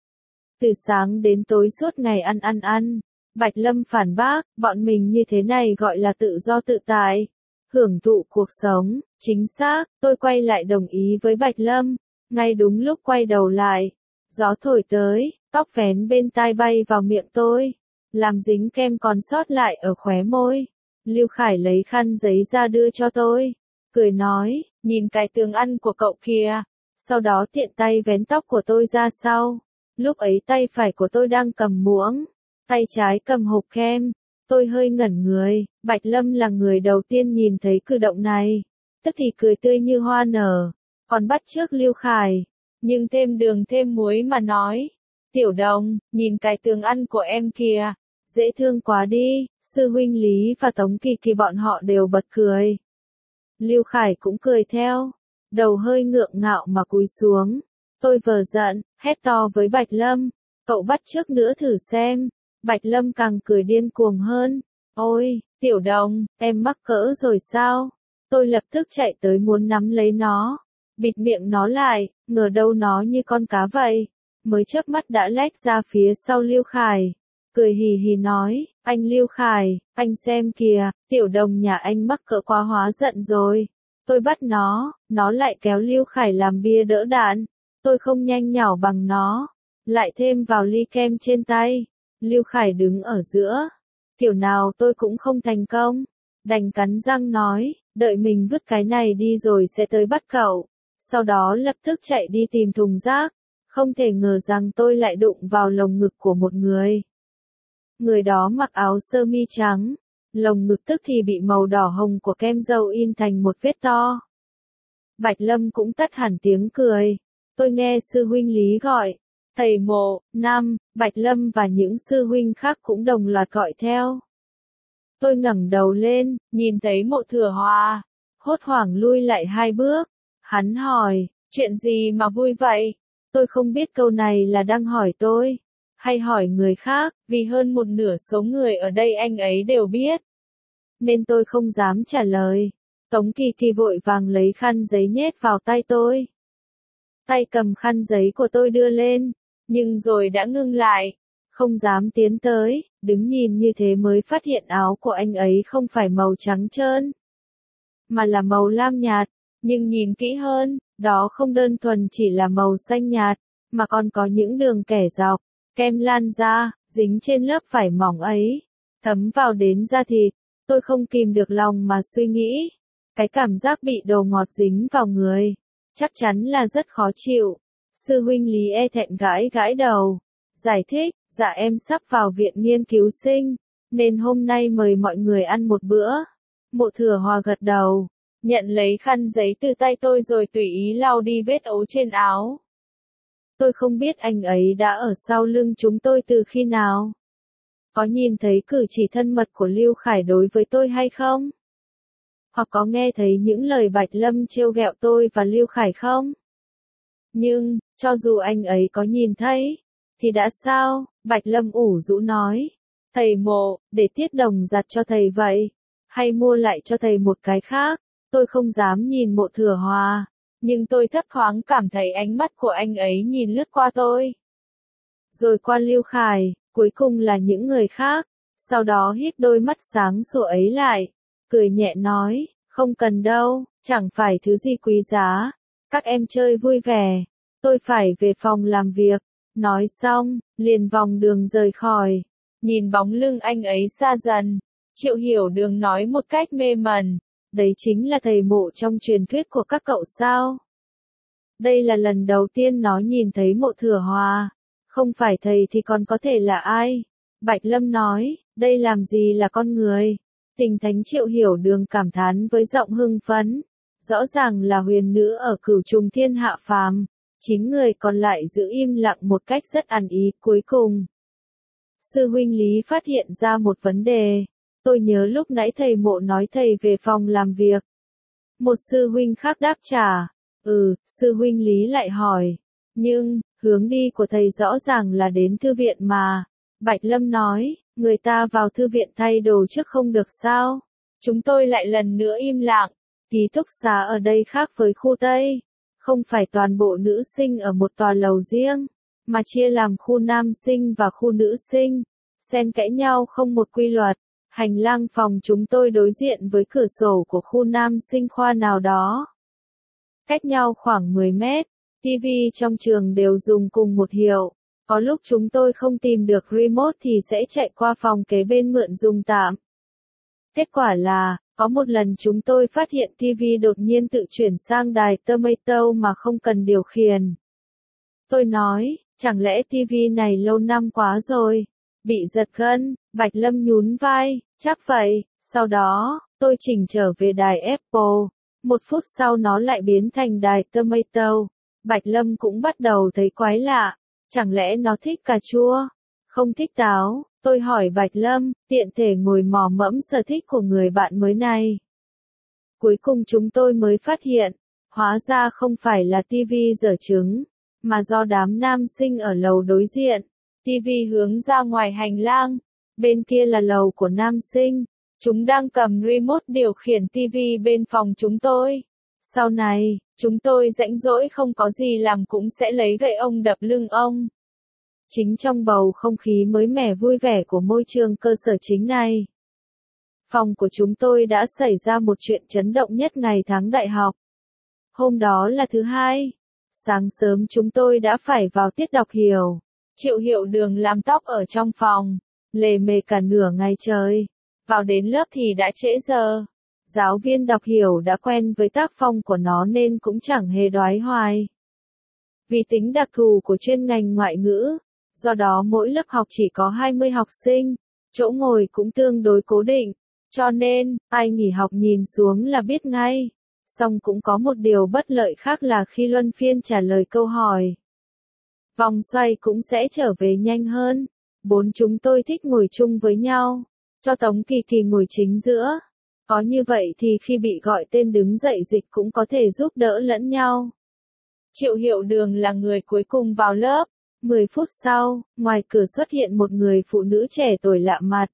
Từ sáng đến tối suốt ngày ăn ăn ăn, Bạch Lâm phản bác, bọn mình như thế này gọi là tự do tự tại, hưởng thụ cuộc sống. Chính xác, tôi quay lại đồng ý với Bạch Lâm. Ngay đúng lúc quay đầu lại, gió thổi tới, tóc vén bên tai bay vào miệng tôi, làm dính kem còn sót lại ở khóe môi. Lưu Khải lấy khăn giấy ra đưa cho tôi, cười nói, nhìn cái tường ăn của cậu kìa. Sau đó tiện tay vén tóc của tôi ra sau. Lúc ấy tay phải của tôi đang cầm muỗng, tay trái cầm hộp kem. Tôi hơi ngẩn người, Bạch Lâm là người đầu tiên nhìn thấy cử động này, tức thì cười tươi như hoa nở, còn bắt chước Lưu Khải, nhưng thêm đường thêm muối mà nói, Tiểu Đồng, nhìn cái tường ăn của em kìa, dễ thương quá đi. Sư huynh Lý và Tống Kỳ Kỳ bọn họ đều bật cười. Lưu Khải cũng cười theo, đầu hơi ngượng ngạo mà cúi xuống. Tôi vờ giận, hét to với Bạch Lâm, cậu bắt chước nữa thử xem. Bạch Lâm càng cười điên cuồng hơn. Ôi, Tiểu Đồng, em mắc cỡ rồi sao? Tôi lập tức chạy tới muốn nắm lấy nó, bịt miệng nó lại, ngờ đâu nó như con cá vậy. Mới chớp mắt đã lách ra phía sau Lưu Khải, cười hì hì nói, anh Lưu Khải, anh xem kìa, Tiểu Đồng nhà anh mắc cỡ quá hóa giận rồi. Tôi bắt nó, nó lại kéo Lưu Khải làm bia đỡ đạn. Tôi không nhanh nhảu bằng nó, lại thêm vào ly kem trên tay. Lưu Khải đứng ở giữa, kiểu nào tôi cũng không thành công, đành cắn răng nói, đợi mình vứt cái này đi rồi sẽ tới bắt cậu. Sau đó lập tức chạy đi tìm thùng rác, không thể ngờ rằng tôi lại đụng vào lồng ngực của một người. Người đó mặc áo sơ mi trắng, lồng ngực tức thì bị màu đỏ hồng của kem dâu in thành một vết to. Bạch Lâm cũng tắt hẳn tiếng cười. Tôi nghe sư huynh Lý gọi, thầy Mộ, Nam, Bạch Lâm và những sư huynh khác cũng đồng loạt gọi theo. Tôi ngẩng đầu lên, nhìn thấy Mộ Thừa Hòa, hốt hoảng lui lại hai bước. Hắn hỏi, chuyện gì mà vui vậy? Tôi không biết câu này là đang hỏi tôi, hay hỏi người khác, vì hơn một nửa số người ở đây anh ấy đều biết. Nên tôi không dám trả lời. Tống Kỳ Kỳ vội vàng lấy khăn giấy nhét vào tay tôi. Tay cầm khăn giấy của tôi đưa lên, nhưng rồi đã ngưng lại, không dám tiến tới, đứng nhìn như thế mới phát hiện áo của anh ấy không phải màu trắng trơn, mà là màu lam nhạt, nhưng nhìn kỹ hơn, đó không đơn thuần chỉ là màu xanh nhạt, mà còn có những đường kẻ dọc, kem lan ra, dính trên lớp vải mỏng ấy, thấm vào đến da thịt. Tôi không kìm được lòng mà suy nghĩ, cái cảm giác bị đồ ngọt dính vào người, chắc chắn là rất khó chịu. Sư huynh Lý e thẹn gãi gãi đầu, giải thích, dạ em sắp vào viện nghiên cứu sinh, nên hôm nay mời mọi người ăn một bữa. Mộ Thừa Hòa gật đầu, nhận lấy khăn giấy từ tay tôi rồi tùy ý lau đi vết ấu trên áo. Tôi không biết anh ấy đã ở sau lưng chúng tôi từ khi nào. Có nhìn thấy cử chỉ thân mật của Lưu Khải đối với tôi hay không? Hoặc có nghe thấy những lời Bạch Lâm trêu ghẹo tôi và Lưu Khải không? Nhưng, cho dù anh ấy có nhìn thấy, thì đã sao? Bạch Lâm ủ rũ nói. Thầy Mộ, để Tiết Đồng giặt cho thầy vậy. Hay mua lại cho thầy một cái khác? Tôi không dám nhìn Mộ Thừa Hòa, nhưng tôi thấp thoáng cảm thấy ánh mắt của anh ấy nhìn lướt qua tôi. Rồi qua Lưu Khải, cuối cùng là những người khác, sau đó hít đôi mắt sáng sủa ấy lại, cười nhẹ nói, không cần đâu, chẳng phải thứ gì quý giá, các em chơi vui vẻ, tôi phải về phòng làm việc. Nói xong, liền vòng đường rời khỏi, nhìn bóng lưng anh ấy xa dần, Triệu Hiểu Đường nói một cách mê mẩn, đấy chính là thầy Mộ trong truyền thuyết của các cậu sao? Đây là lần đầu tiên nó nhìn thấy Mộ Thừa Hòa. Không phải thầy thì còn có thể là ai? Bạch Lâm nói, đây làm gì là con người? Tình Thánh Triệu Hiểu Đường cảm thán với giọng hưng phấn. Rõ ràng là huyền nữ ở cửu trùng thiên hạ phàm. Chín người còn lại giữ im lặng một cách rất ăn ý. Cuối cùng, sư huynh Lý phát hiện ra một vấn đề. Tôi nhớ lúc nãy thầy Mộ nói thầy về phòng làm việc. Một sư huynh khác đáp trả. Ừ, sư huynh Lý lại hỏi. Nhưng, hướng đi của thầy rõ ràng là đến thư viện mà. Bạch Lâm nói, người ta vào thư viện thay đồ trước không được sao? Chúng tôi lại lần nữa im lặng. Ký túc xá ở đây khác với khu Tây. Không phải toàn bộ nữ sinh ở một tòa lầu riêng, mà chia làm khu nam sinh và khu nữ sinh. Xen kẽ nhau không một quy luật. Hành lang phòng chúng tôi đối diện với cửa sổ của khu nam sinh khoa nào đó. Cách nhau khoảng mười mét. ti vi trong trường đều dùng cùng một hiệu. Có lúc chúng tôi không tìm được remote thì sẽ chạy qua phòng kế bên mượn dùng tạm. Kết quả là, có một lần chúng tôi phát hiện ti vi đột nhiên tự chuyển sang đài Tomato mà không cần điều khiển. Tôi nói, chẳng lẽ ti vi này lâu năm quá rồi, bị giật gân. Bạch Lâm nhún vai, chắc vậy. Sau đó, tôi chỉnh trở về đài Apple. Một phút sau nó lại biến thành đài Tomato. Bạch Lâm cũng bắt đầu thấy quái lạ. Chẳng lẽ nó thích cà chua? Không thích táo? Tôi hỏi Bạch Lâm, tiện thể ngồi mò mẫm sở thích của người bạn mới này. Cuối cùng chúng tôi mới phát hiện, hóa ra không phải là ti vi dở trứng, mà do đám nam sinh ở lầu đối diện. ti vi hướng ra ngoài hành lang, bên kia là lầu của nam sinh. Chúng đang cầm remote điều khiển ti vi bên phòng chúng tôi. Sau này, chúng tôi rãnh rỗi không có gì làm cũng sẽ lấy gậy ông đập lưng ông. Chính trong bầu không khí mới mẻ vui vẻ của môi trường cơ sở chính này, phòng của chúng tôi đã xảy ra một chuyện chấn động nhất ngày tháng đại học. Hôm đó là thứ hai. Sáng sớm chúng tôi đã phải vào tiết đọc hiểu. Triệu Hiểu Đường làm tóc ở trong phòng, lề mề cả nửa ngày trời. Vào đến lớp thì đã trễ giờ. Giáo viên đọc hiểu đã quen với tác phong của nó nên cũng chẳng hề đoái hoài. Vì tính đặc thù của chuyên ngành ngoại ngữ, do đó mỗi lớp học chỉ có hai mươi học sinh, chỗ ngồi cũng tương đối cố định, cho nên, ai nghỉ học nhìn xuống là biết ngay. Song cũng có một điều bất lợi khác là khi luân phiên trả lời câu hỏi, vòng xoay cũng sẽ trở về nhanh hơn. Bốn chúng tôi thích ngồi chung với nhau, cho Tống Kỳ Kỳ ngồi chính giữa. Có như vậy thì khi bị gọi tên đứng dậy dịch cũng có thể giúp đỡ lẫn nhau. Triệu Hiểu Đường là người cuối cùng vào lớp. Mười phút sau, ngoài cửa xuất hiện một người phụ nữ trẻ tuổi lạ mặt.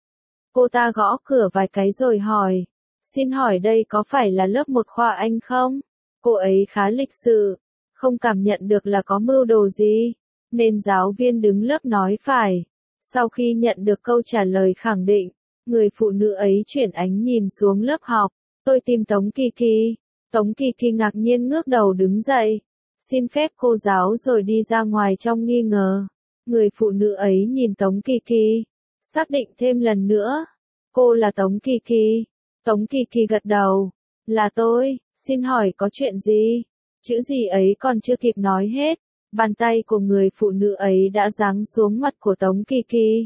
Cô ta gõ cửa vài cái rồi hỏi, xin hỏi đây có phải là lớp một khoa Anh không? Cô ấy khá lịch sự, không cảm nhận được là có mưu đồ gì. Nên giáo viên đứng lớp nói phải. Sau khi nhận được câu trả lời khẳng định, người phụ nữ ấy chuyển ánh nhìn xuống lớp học. Tôi tìm Tống Kỳ Kỳ. Tống Kỳ Kỳ ngạc nhiên ngước đầu đứng dậy. Xin phép cô giáo rồi đi ra ngoài trong nghi ngờ. Người phụ nữ ấy nhìn Tống Kỳ Kỳ. Xác định thêm lần nữa. Cô là Tống Kỳ Kỳ. Tống Kỳ Kỳ gật đầu. Là tôi, xin hỏi có chuyện gì? Chữ gì ấy còn chưa kịp nói hết. Bàn tay của người phụ nữ ấy đã giáng xuống mặt của Tống Kỳ Kỳ.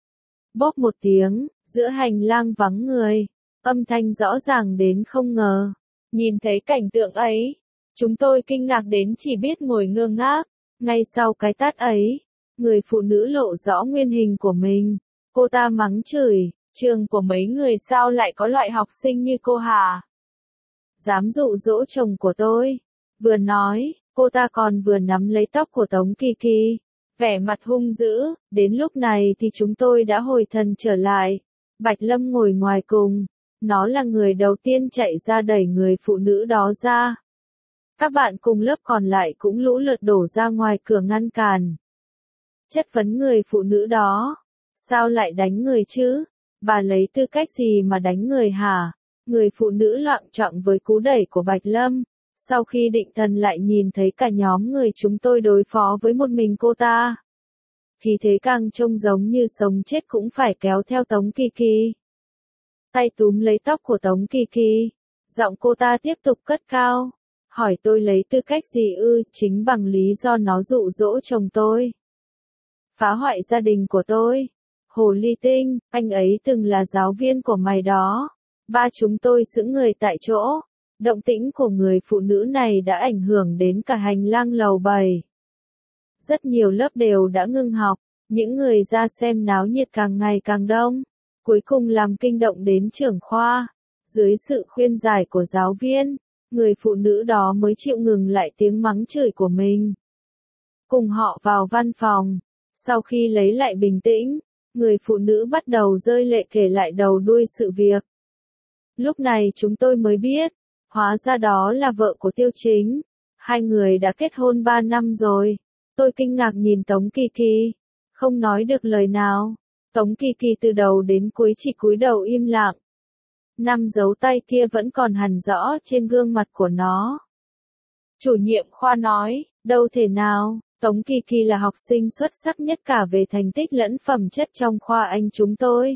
Bốp một tiếng, giữa hành lang vắng người. Âm thanh rõ ràng đến không ngờ. Nhìn thấy cảnh tượng ấy, chúng tôi kinh ngạc đến chỉ biết ngồi ngơ ngác. Ngay sau cái tát ấy, người phụ nữ lộ rõ nguyên hình của mình. Cô ta mắng chửi, trường của mấy người sao lại có loại học sinh như cô hả? Dám dụ dỗ chồng của tôi. Vừa nói, cô ta còn vừa nắm lấy tóc của Tống Kỳ Kỳ. Vẻ mặt hung dữ, đến lúc này thì chúng tôi đã hồi thần trở lại. Bạch Lâm ngồi ngoài cùng. Nó là người đầu tiên chạy ra đẩy người phụ nữ đó ra. Các bạn cùng lớp còn lại cũng lũ lượt đổ ra ngoài cửa ngăn cản. Chất vấn người phụ nữ đó. Sao lại đánh người chứ? Bà lấy tư cách gì mà đánh người hả? Người phụ nữ loạng choạng với cú đẩy của Bạch Lâm. Sau khi định thần lại nhìn thấy cả nhóm người chúng tôi đối phó với một mình cô ta. Khí thế càng trông giống như sống chết cũng phải kéo theo Tống Kỳ Kỳ. Tay túm lấy tóc của Tống Kỳ Kỳ. Giọng cô ta tiếp tục cất cao. Hỏi tôi lấy tư cách gì ư? Chính bằng lý do nó dụ dỗ chồng tôi. Phá hoại gia đình của tôi. Hồ ly tinh, anh ấy từng là giáo viên của mày đó. Ba chúng tôi sững người tại chỗ. Động tĩnh của người phụ nữ này đã ảnh hưởng đến cả hành lang lầu bảy. Rất nhiều lớp đều đã ngưng học. Những người ra xem náo nhiệt càng ngày càng đông. Cuối cùng làm kinh động đến trưởng khoa. Dưới sự khuyên giải của giáo viên, người phụ nữ đó mới chịu ngừng lại tiếng mắng chửi của mình. Cùng họ vào văn phòng. Sau khi lấy lại bình tĩnh, người phụ nữ bắt đầu rơi lệ kể lại đầu đuôi sự việc. Lúc này chúng tôi mới biết, hóa ra đó là vợ của Tiêu Chính. Hai người đã kết hôn ba năm rồi. Tôi kinh ngạc nhìn Tống Kỳ Kỳ, không nói được lời nào. Tống Kỳ Kỳ từ đầu đến cuối chỉ cúi đầu im lặng. Năm dấu tay kia vẫn còn hằn rõ trên gương mặt của nó. Chủ nhiệm khoa nói, đâu thể nào, Tống Kỳ Kỳ là học sinh xuất sắc nhất cả về thành tích lẫn phẩm chất trong khoa anh chúng tôi.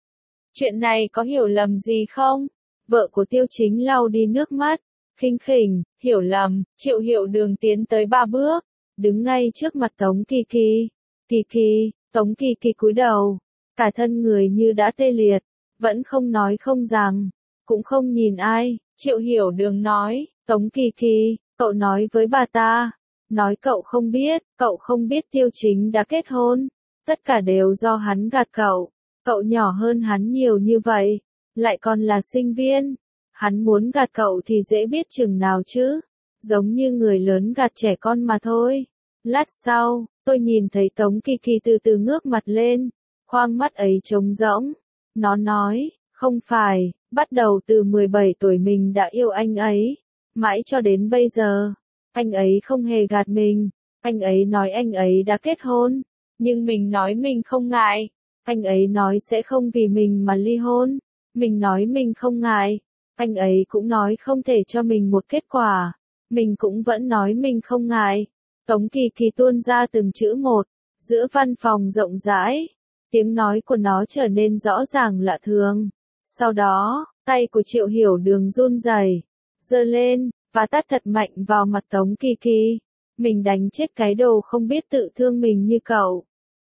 Chuyện này có hiểu lầm gì không? Vợ của Tiêu Chính lau đi nước mắt, khinh khỉnh, hiểu lầm. Triệu Hiệu Đường tiến tới ba bước, đứng ngay trước mặt Tống Kỳ Kỳ. Kỳ Kỳ, Tống Kỳ Kỳ cúi đầu, cả thân người như đã tê liệt, vẫn không nói không rằng, cũng không nhìn ai. Triệu Hiểu Đường nói, Tống Kỳ Kỳ, cậu nói với bà ta, nói cậu không biết, cậu không biết Tiêu Chính đã kết hôn, tất cả đều do hắn gạt cậu, cậu nhỏ hơn hắn nhiều như vậy, lại còn là sinh viên, hắn muốn gạt cậu thì dễ biết chừng nào chứ, giống như người lớn gạt trẻ con mà thôi. Lát sau, tôi nhìn thấy Tống Kỳ Kỳ từ từ ngước mặt lên, khoang mắt ấy trống rỗng. Nó nói, không phải, bắt đầu từ mười bảy tuổi mình đã yêu anh ấy, mãi cho đến bây giờ, anh ấy không hề gạt mình, anh ấy nói anh ấy đã kết hôn, nhưng mình nói mình không ngại, anh ấy nói sẽ không vì mình mà ly hôn, mình nói mình không ngại, anh ấy cũng nói không thể cho mình một kết quả, mình cũng vẫn nói mình không ngại. Tống Kỳ Kỳ tuôn ra từng chữ một, giữa văn phòng rộng rãi, tiếng nói của nó trở nên rõ ràng lạ thường. Sau đó, tay của Triệu Hiểu Đường run rẩy, giơ lên, và tát thật mạnh vào mặt Tống Kỳ Kỳ. Mình đánh chết cái đồ không biết tự thương mình như cậu.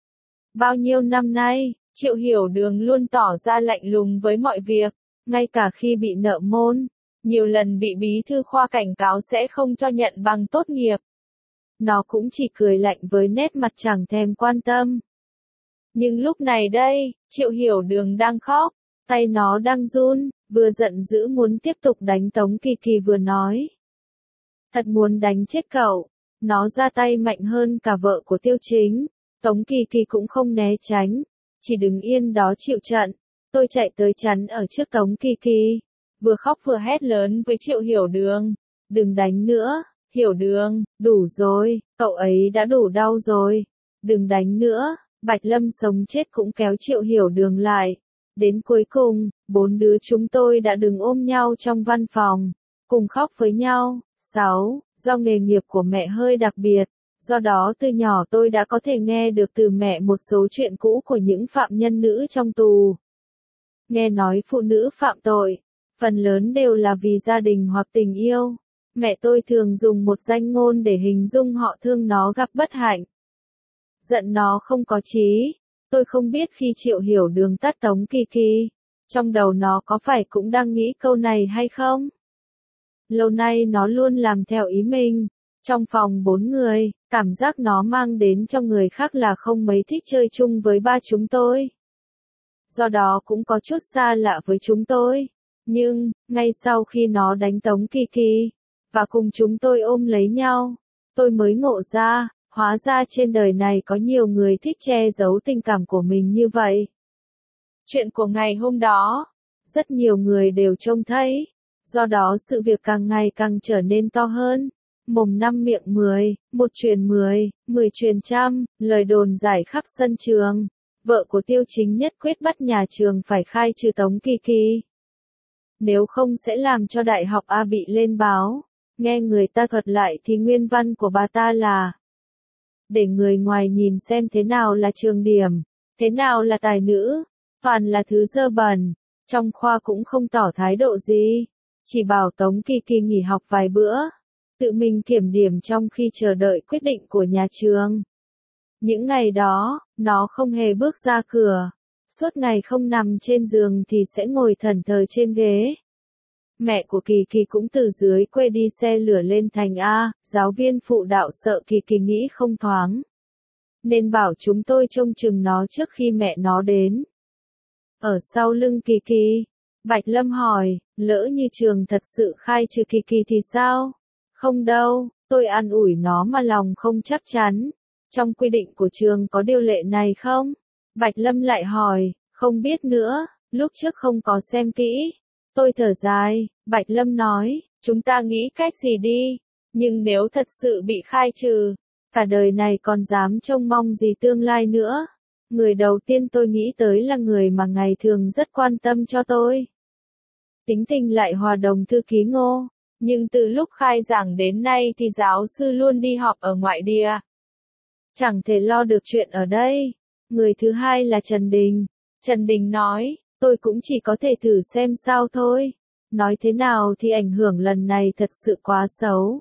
Bao nhiêu năm nay, Triệu Hiểu Đường luôn tỏ ra lạnh lùng với mọi việc, ngay cả khi bị nợ môn, nhiều lần bị bí thư khoa cảnh cáo sẽ không cho nhận bằng tốt nghiệp. Nó cũng chỉ cười lạnh với nét mặt chẳng thèm quan tâm. Nhưng lúc này đây, Triệu Hiểu Đường đang khóc, tay nó đang run, vừa giận dữ muốn tiếp tục đánh Tống Kỳ Kỳ vừa nói. Thật muốn đánh chết cậu. Nó ra tay mạnh hơn cả vợ của Tiêu Chính. Tống Kỳ Kỳ cũng không né tránh, chỉ đứng yên đó chịu trận. Tôi chạy tới chắn ở trước Tống Kỳ Kỳ, vừa khóc vừa hét lớn với Triệu Hiểu Đường. Đừng đánh nữa, Hiểu Đường, đủ rồi, cậu ấy đã đủ đau rồi. Đừng đánh nữa, Bạch Lâm sống chết cũng kéo Triệu Hiểu Đường lại. Đến cuối cùng, bốn đứa chúng tôi đã đứng ôm nhau trong văn phòng, cùng khóc với nhau. sáu. Do nghề nghiệp của mẹ hơi đặc biệt, do đó từ nhỏ tôi đã có thể nghe được từ mẹ một số chuyện cũ của những phạm nhân nữ trong tù. Nghe nói phụ nữ phạm tội, phần lớn đều là vì gia đình hoặc tình yêu. Mẹ tôi thường dùng một danh ngôn để hình dung họ thương nó gặp bất hạnh. Giận nó không có chí. Tôi không biết khi Triệu Hiểu Đường tát Tống Kỳ Kỳ, trong đầu nó có phải cũng đang nghĩ câu này hay không? Lâu nay nó luôn làm theo ý mình. Trong phòng bốn người, cảm giác nó mang đến cho người khác là không mấy thích chơi chung với ba chúng tôi. Do đó cũng có chút xa lạ với chúng tôi. Nhưng, ngay sau khi nó đánh Tống Kỳ Kỳ, và cùng chúng tôi ôm lấy nhau, tôi mới ngộ ra, hóa ra trên đời này có nhiều người thích che giấu tình cảm của mình như vậy. Chuyện của ngày hôm đó, rất nhiều người đều trông thấy, do đó sự việc càng ngày càng trở nên to hơn. Mồm năm miệng mười, một truyền mười, mười truyền trăm, lời đồn rải khắp sân trường. Vợ của Tiêu Chính nhất quyết bắt nhà trường phải khai trừ Tống Kỳ Kỳ. Nếu không sẽ làm cho Đại học A bị lên báo. Nghe người ta thuật lại thì nguyên văn của bà ta là: để người ngoài nhìn xem thế nào là trường điểm, thế nào là tài nữ, toàn là thứ dơ bẩn. Trong khoa cũng không tỏ thái độ gì, chỉ bảo Tống Kỳ Kỳ nghỉ học vài bữa, tự mình kiểm điểm trong khi chờ đợi quyết định của nhà trường. Những ngày đó, nó không hề bước ra cửa, suốt ngày không nằm trên giường thì sẽ ngồi thẫn thờ trên ghế. Mẹ của Kỳ Kỳ cũng từ dưới quê đi xe lửa lên thành A, giáo viên phụ đạo sợ Kỳ Kỳ nghĩ không thoáng, nên bảo chúng tôi trông chừng nó trước khi mẹ nó đến. Ở sau lưng Kỳ Kỳ, Bạch Lâm hỏi, lỡ như trường thật sự khai trừ Kỳ Kỳ thì sao? Không đâu, tôi an ủi nó mà lòng không chắc chắn. Trong quy định của trường có điều lệ này không? Bạch Lâm lại hỏi, không biết nữa, lúc trước không có xem kỹ. Tôi thở dài, Bạch Lâm nói, chúng ta nghĩ cách gì đi, nhưng nếu thật sự bị khai trừ, cả đời này còn dám trông mong gì tương lai nữa. Người đầu tiên tôi nghĩ tới là người mà ngày thường rất quan tâm cho tôi. Tính tình lại hòa đồng thư ký Ngô, nhưng từ lúc khai giảng đến nay thì giáo sư luôn đi họp ở ngoại địa. Chẳng thể lo được chuyện ở đây. Người thứ hai là Trần Đình. Trần Đình nói, tôi cũng chỉ có thể thử xem sao thôi. Nói thế nào thì ảnh hưởng lần này thật sự quá xấu.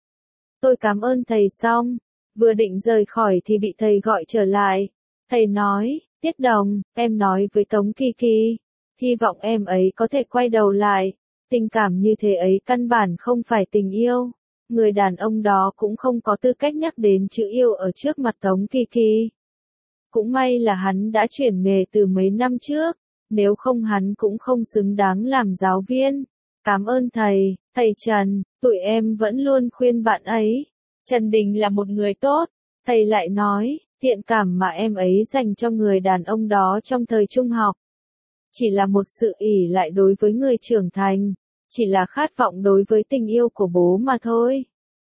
Tôi cảm ơn thầy xong, vừa định rời khỏi thì bị thầy gọi trở lại. Thầy nói, Tiết Đồng, em nói với Tống Kỳ Kỳ, hy vọng em ấy có thể quay đầu lại. Tình cảm như thế ấy căn bản không phải tình yêu. Người đàn ông đó cũng không có tư cách nhắc đến chữ yêu ở trước mặt Tống Kỳ Kỳ. Cũng may là hắn đã chuyển nghề từ mấy năm trước, nếu không hắn cũng không xứng đáng làm giáo viên. Cảm ơn thầy, thầy Trần, tụi em vẫn luôn khuyên bạn ấy. Trần Đình là một người tốt. Thầy lại nói, thiện cảm mà em ấy dành cho người đàn ông đó trong thời trung học, chỉ là một sự ỷ lại đối với người trưởng thành, chỉ là khát vọng đối với tình yêu của bố mà thôi.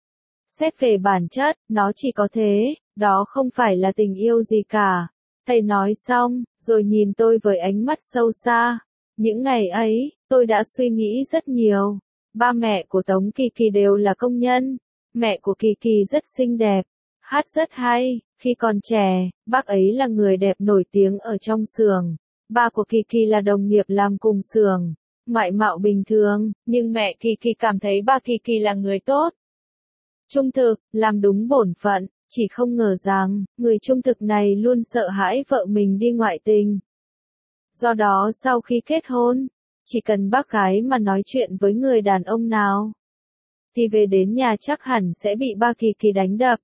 Xét về bản chất, nó chỉ có thế, đó không phải là tình yêu gì cả. Thầy nói xong, rồi nhìn tôi với ánh mắt sâu xa. Những ngày ấy, tôi đã suy nghĩ rất nhiều. Ba mẹ của Tống Kỳ Kỳ đều là công nhân. Mẹ của Kỳ Kỳ rất xinh đẹp, hát rất hay. Khi còn trẻ, bác ấy là người đẹp nổi tiếng ở trong xưởng. Ba của Kỳ Kỳ là đồng nghiệp làm cùng xưởng, ngoại mạo bình thường, nhưng mẹ Kỳ Kỳ cảm thấy ba Kỳ Kỳ là người tốt, trung thực, làm đúng bổn phận, chỉ không ngờ rằng, người trung thực này luôn sợ hãi vợ mình đi ngoại tình. Do đó sau khi kết hôn, chỉ cần bác gái mà nói chuyện với người đàn ông nào, thì về đến nhà chắc hẳn sẽ bị ba Kỳ Kỳ đánh đập.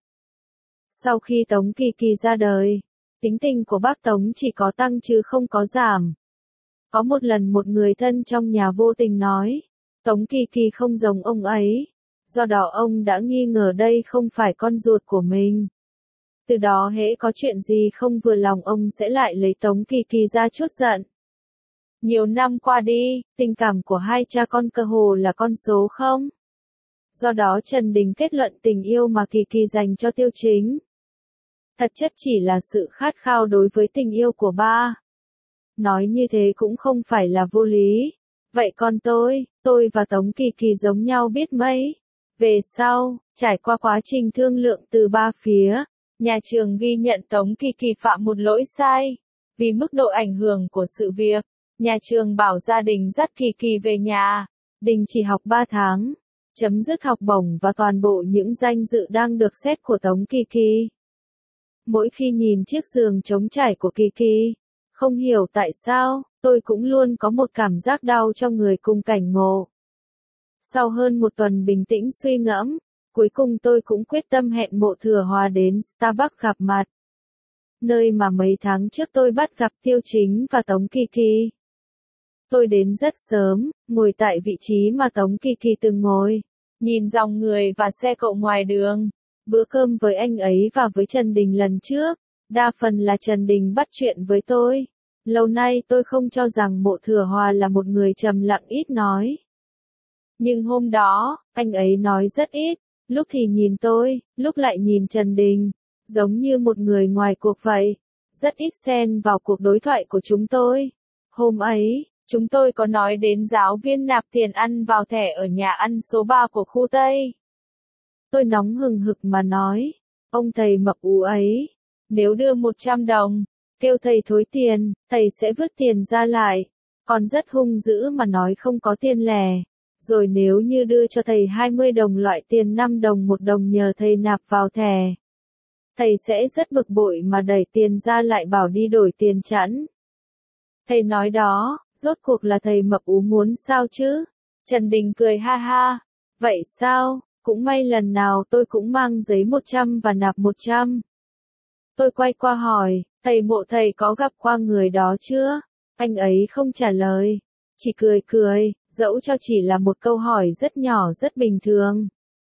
Sau khi Tống Kỳ Kỳ ra đời, tính tình của bác Tống chỉ có tăng chứ không có giảm. Có một lần một người thân trong nhà vô tình nói, Tống Kỳ Kỳ không giống ông ấy, do đó ông đã nghi ngờ đây không phải con ruột của mình. Từ đó hễ có chuyện gì không vừa lòng ông sẽ lại lấy Tống Kỳ Kỳ ra trút giận. Nhiều năm qua đi, tình cảm của hai cha con cơ hồ là con số không. Do đó Trần Đình kết luận tình yêu mà Kỳ Kỳ dành cho Tiêu Chính thật chất chỉ là sự khát khao đối với tình yêu của ba. Nói như thế cũng không phải là vô lý. Vậy còn tôi, tôi và Tống Kỳ Kỳ giống nhau biết mấy. Về sau, trải qua quá trình thương lượng từ ba phía, nhà trường ghi nhận Tống Kỳ Kỳ phạm một lỗi sai. Vì mức độ ảnh hưởng của sự việc, nhà trường bảo gia đình dắt Kỳ Kỳ về nhà, đình chỉ học ba tháng, chấm dứt học bổng và toàn bộ những danh dự đang được xét của Tống Kỳ Kỳ. Mỗi khi nhìn chiếc giường trống trải của Kỳ Kỳ, không hiểu tại sao, tôi cũng luôn có một cảm giác đau cho người cùng cảnh ngộ. Sau hơn một tuần bình tĩnh suy ngẫm, cuối cùng tôi cũng quyết tâm hẹn Mộ Thừa Hòa đến Starbucks gặp mặt. Nơi mà mấy tháng trước tôi bắt gặp Tiêu Chính và Tống Kỳ Kỳ. Tôi đến rất sớm, ngồi tại vị trí mà Tống Kỳ Kỳ từng ngồi, nhìn dòng người và xe cộ ngoài đường. Bữa cơm với anh ấy và với Trần Đình lần trước, đa phần là Trần Đình bắt chuyện với tôi. Lâu nay tôi không cho rằng Mộ Thừa Hòa là một người trầm lặng ít nói. Nhưng hôm đó, anh ấy nói rất ít, lúc thì nhìn tôi, lúc lại nhìn Trần Đình, giống như một người ngoài cuộc vậy, rất ít xen vào cuộc đối thoại của chúng tôi. Hôm ấy, chúng tôi có nói đến giáo viên nạp tiền ăn vào thẻ ở nhà ăn số ba của khu Tây. Tôi nóng hừng hực mà nói, ông thầy mập ú ấy, nếu đưa một trăm đồng, kêu thầy thối tiền, thầy sẽ vứt tiền ra lại, còn rất hung dữ mà nói không có tiền lẻ. Rồi nếu như đưa cho thầy hai mươi đồng loại tiền năm đồng một đồng nhờ thầy nạp vào thẻ, thầy sẽ rất bực bội mà đẩy tiền ra lại bảo đi đổi tiền chẵn. Thầy nói đó, rốt cuộc là thầy mập ú muốn sao chứ? Trần Đình cười ha ha, vậy sao, cũng may lần nào tôi cũng mang giấy một trăm và nạp một trăm. Tôi quay qua hỏi, thầy Mộ thầy có gặp qua người đó chưa? Anh ấy không trả lời, chỉ cười cười, dẫu cho chỉ là một câu hỏi rất nhỏ rất bình thường.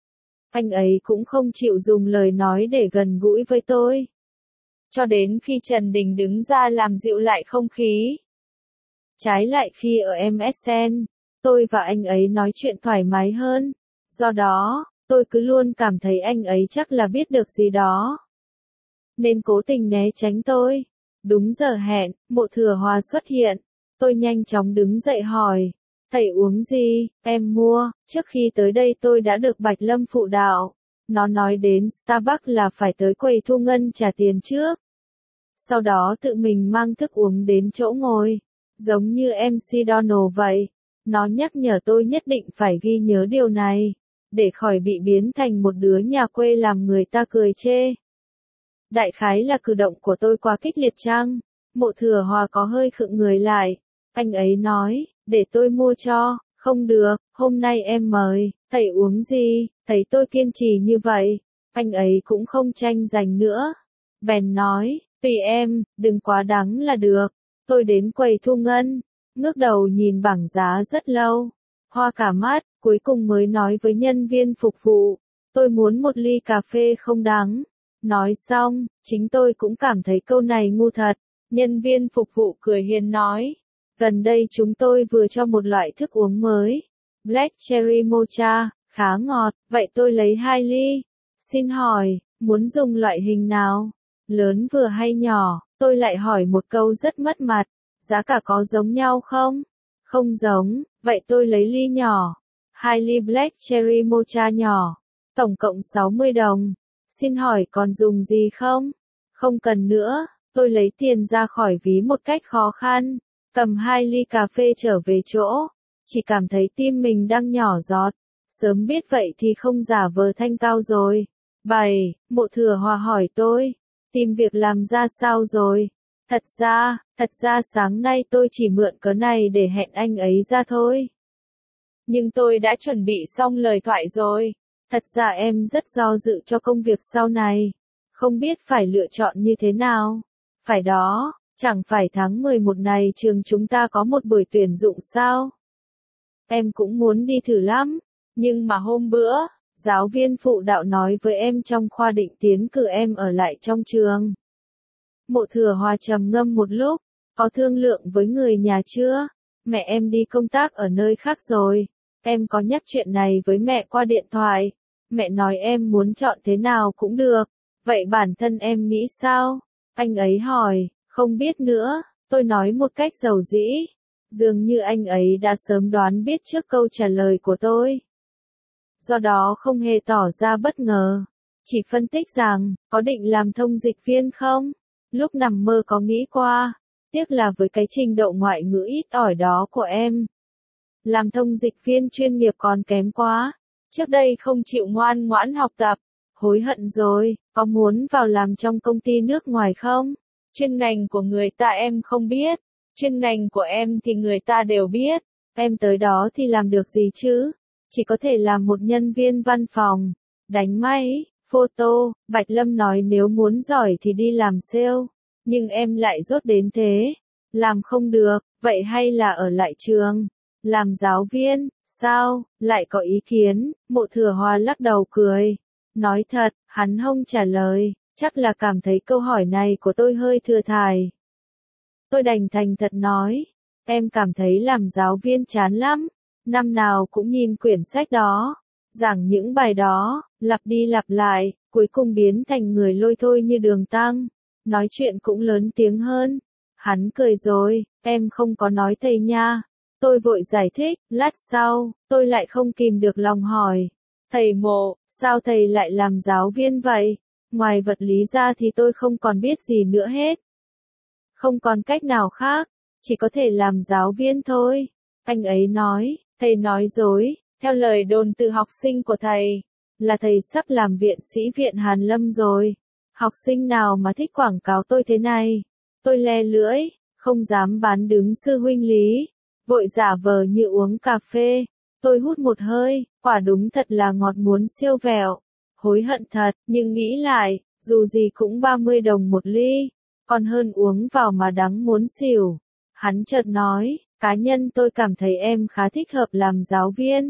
Anh ấy cũng không chịu dùng lời nói để gần gũi với tôi. Cho đến khi Trần Đình đứng ra làm dịu lại không khí. Trái lại khi ở em ét en, tôi và anh ấy nói chuyện thoải mái hơn. Do đó, tôi cứ luôn cảm thấy anh ấy chắc là biết được gì đó, nên cố tình né tránh tôi. Đúng giờ hẹn, Mộ Thừa Hòa xuất hiện. Tôi nhanh chóng đứng dậy hỏi, thầy uống gì, em mua. Trước khi tới đây tôi đã được Bạch Lâm phụ đạo. Nó nói đến Starbucks là phải tới quầy thu ngân trả tiền trước. Sau đó tự mình mang thức uống đến chỗ ngồi. Giống như em xê Donald vậy. Nó nhắc nhở tôi nhất định phải ghi nhớ điều này, để khỏi bị biến thành một đứa nhà quê làm người ta cười chê. Đại khái là cử động của tôi quá kích liệt chăng? Mộ Thừa Hòa có hơi khựng người lại. Anh ấy nói, để tôi mua cho. Không được, hôm nay em mời, thầy uống gì? Thấy tôi kiên trì như vậy, anh ấy cũng không tranh giành nữa. Bèn nói, tùy em, đừng quá đắng là được. Tôi đến quầy thu ngân, ngước đầu nhìn bảng giá rất lâu, hoa cả mắt, cuối cùng mới nói với nhân viên phục vụ, tôi muốn một ly cà phê không đắng. Nói xong, chính tôi cũng cảm thấy câu này ngu thật. Nhân viên phục vụ cười hiền nói, gần đây chúng tôi vừa cho một loại thức uống mới, Black Cherry Mocha, khá ngọt, vậy tôi lấy hai ly. Xin hỏi, muốn dùng loại hình nào? Lớn vừa hay nhỏ? Tôi lại hỏi một câu rất mất mặt, giá cả có giống nhau không? Không giống, vậy tôi lấy ly nhỏ. Hai ly Black Cherry Mocha nhỏ, tổng cộng sáu mươi đồng. Xin hỏi còn dùng gì không? Không cần nữa, tôi lấy tiền ra khỏi ví một cách khó khăn, cầm hai ly cà phê trở về chỗ, chỉ cảm thấy tim mình đang nhỏ giọt. Sớm biết vậy thì không giả vờ thanh cao rồi. bảy. Mộ Thừa Hòa hỏi tôi, tìm việc làm ra sao rồi? Thật ra, thật ra sáng nay tôi chỉ mượn cớ này để hẹn anh ấy ra thôi. Nhưng tôi đã chuẩn bị xong lời thoại rồi. Thật ra em rất do dự cho công việc sau này. Không biết phải lựa chọn như thế nào. Phải đó, chẳng phải tháng mười một này trường chúng ta có một buổi tuyển dụng sao? Em cũng muốn đi thử lắm. Nhưng mà hôm bữa, giáo viên phụ đạo nói với em trong khoa định tiến cử em ở lại trong trường. Mộ Thừa Hòa trầm ngâm một lúc, có thương lượng với người nhà chưa? Mẹ em đi công tác ở nơi khác rồi. Em có nhắc chuyện này với mẹ qua điện thoại. Mẹ nói em muốn chọn thế nào cũng được. Vậy bản thân em nghĩ sao? Anh ấy hỏi, không biết nữa, tôi nói một cách dầu dĩ. Dường như anh ấy đã sớm đoán biết trước câu trả lời của tôi. Do đó không hề tỏ ra bất ngờ. Chỉ phân tích rằng, có định làm thông dịch viên không? Lúc nằm mơ có nghĩ qua. Tiếc là với cái trình độ ngoại ngữ ít ỏi đó của em. Làm thông dịch viên chuyên nghiệp còn kém quá. Trước đây không chịu ngoan ngoãn học tập. Hối hận rồi, có muốn vào làm trong công ty nước ngoài không? Chuyên ngành của người ta em không biết. Chuyên ngành của em thì người ta đều biết. Em tới đó thì làm được gì chứ? Chỉ có thể làm một nhân viên văn phòng. Đánh máy, photo. Bạch Lâm nói nếu muốn giỏi thì đi làm sale. Nhưng em lại dốt đến thế. Làm không được, vậy hay là ở lại trường? Làm giáo viên, sao? Lại có ý kiến? Mộ Thừa Hoa lắc đầu cười. Nói thật, hắn không trả lời. Chắc là cảm thấy câu hỏi này của tôi hơi thừa thải. Tôi đành thành thật nói. Em cảm thấy làm giáo viên chán lắm. Năm nào cũng nhìn quyển sách đó. Giảng những bài đó, lặp đi lặp lại, cuối cùng biến thành người lôi thôi như Đường Tăng. Nói chuyện cũng lớn tiếng hơn. Hắn cười rồi, em không có nói thầy nha. Tôi vội giải thích, lát sau, tôi lại không kìm được lòng hỏi. Thầy Mộ, sao thầy lại làm giáo viên vậy? Ngoài vật lý ra thì tôi không còn biết gì nữa hết. Không còn cách nào khác, chỉ có thể làm giáo viên thôi. Anh ấy nói, thầy nói dối, theo lời đồn từ học sinh của thầy, là thầy sắp làm viện sĩ viện Hàn Lâm rồi. Học sinh nào mà thích quảng cáo tôi thế này? Tôi le lưỡi, không dám bán đứng sư huynh Lý. Vội giả vờ như uống cà phê. Tôi hút một hơi, quả đúng thật là ngọt muốn siêu vẹo. Hối hận thật, nhưng nghĩ lại, dù gì cũng ba mươi đồng một ly. Còn hơn uống vào mà đắng muốn xỉu. Hắn chợt nói, cá nhân tôi cảm thấy em khá thích hợp làm giáo viên.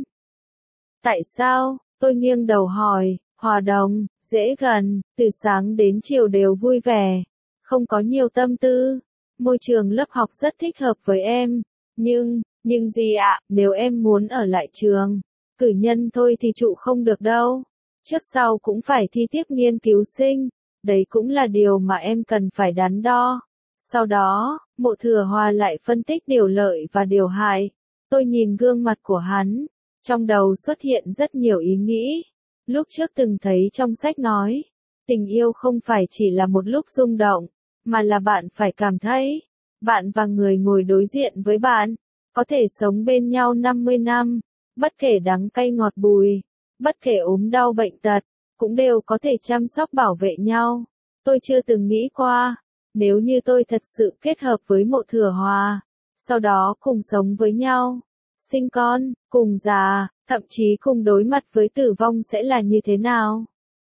Tại sao? Tôi nghiêng đầu hỏi, hòa đồng, dễ gần, từ sáng đến chiều đều vui vẻ. Không có nhiều tâm tư. Môi trường lớp học rất thích hợp với em. Nhưng, nhưng gì ạ, nếu em muốn ở lại trường, cử nhân thôi thì trụ không được đâu. Trước sau cũng phải thi tiếp nghiên cứu sinh. Đấy cũng là điều mà em cần phải đắn đo. Sau đó, Mộ Thừa Hoa lại phân tích điều lợi và điều hại. Tôi nhìn gương mặt của hắn. Trong đầu xuất hiện rất nhiều ý nghĩ. Lúc trước từng thấy trong sách nói, tình yêu không phải chỉ là một lúc rung động, mà là bạn phải cảm thấy, bạn và người ngồi đối diện với bạn, có thể sống bên nhau năm mươi năm, bất kể đắng cay ngọt bùi, bất kể ốm đau bệnh tật, cũng đều có thể chăm sóc bảo vệ nhau. Tôi chưa từng nghĩ qua, nếu như tôi thật sự kết hợp với Mộ Thừa Hoa, sau đó cùng sống với nhau, sinh con, cùng già, thậm chí cùng đối mặt với tử vong sẽ là như thế nào.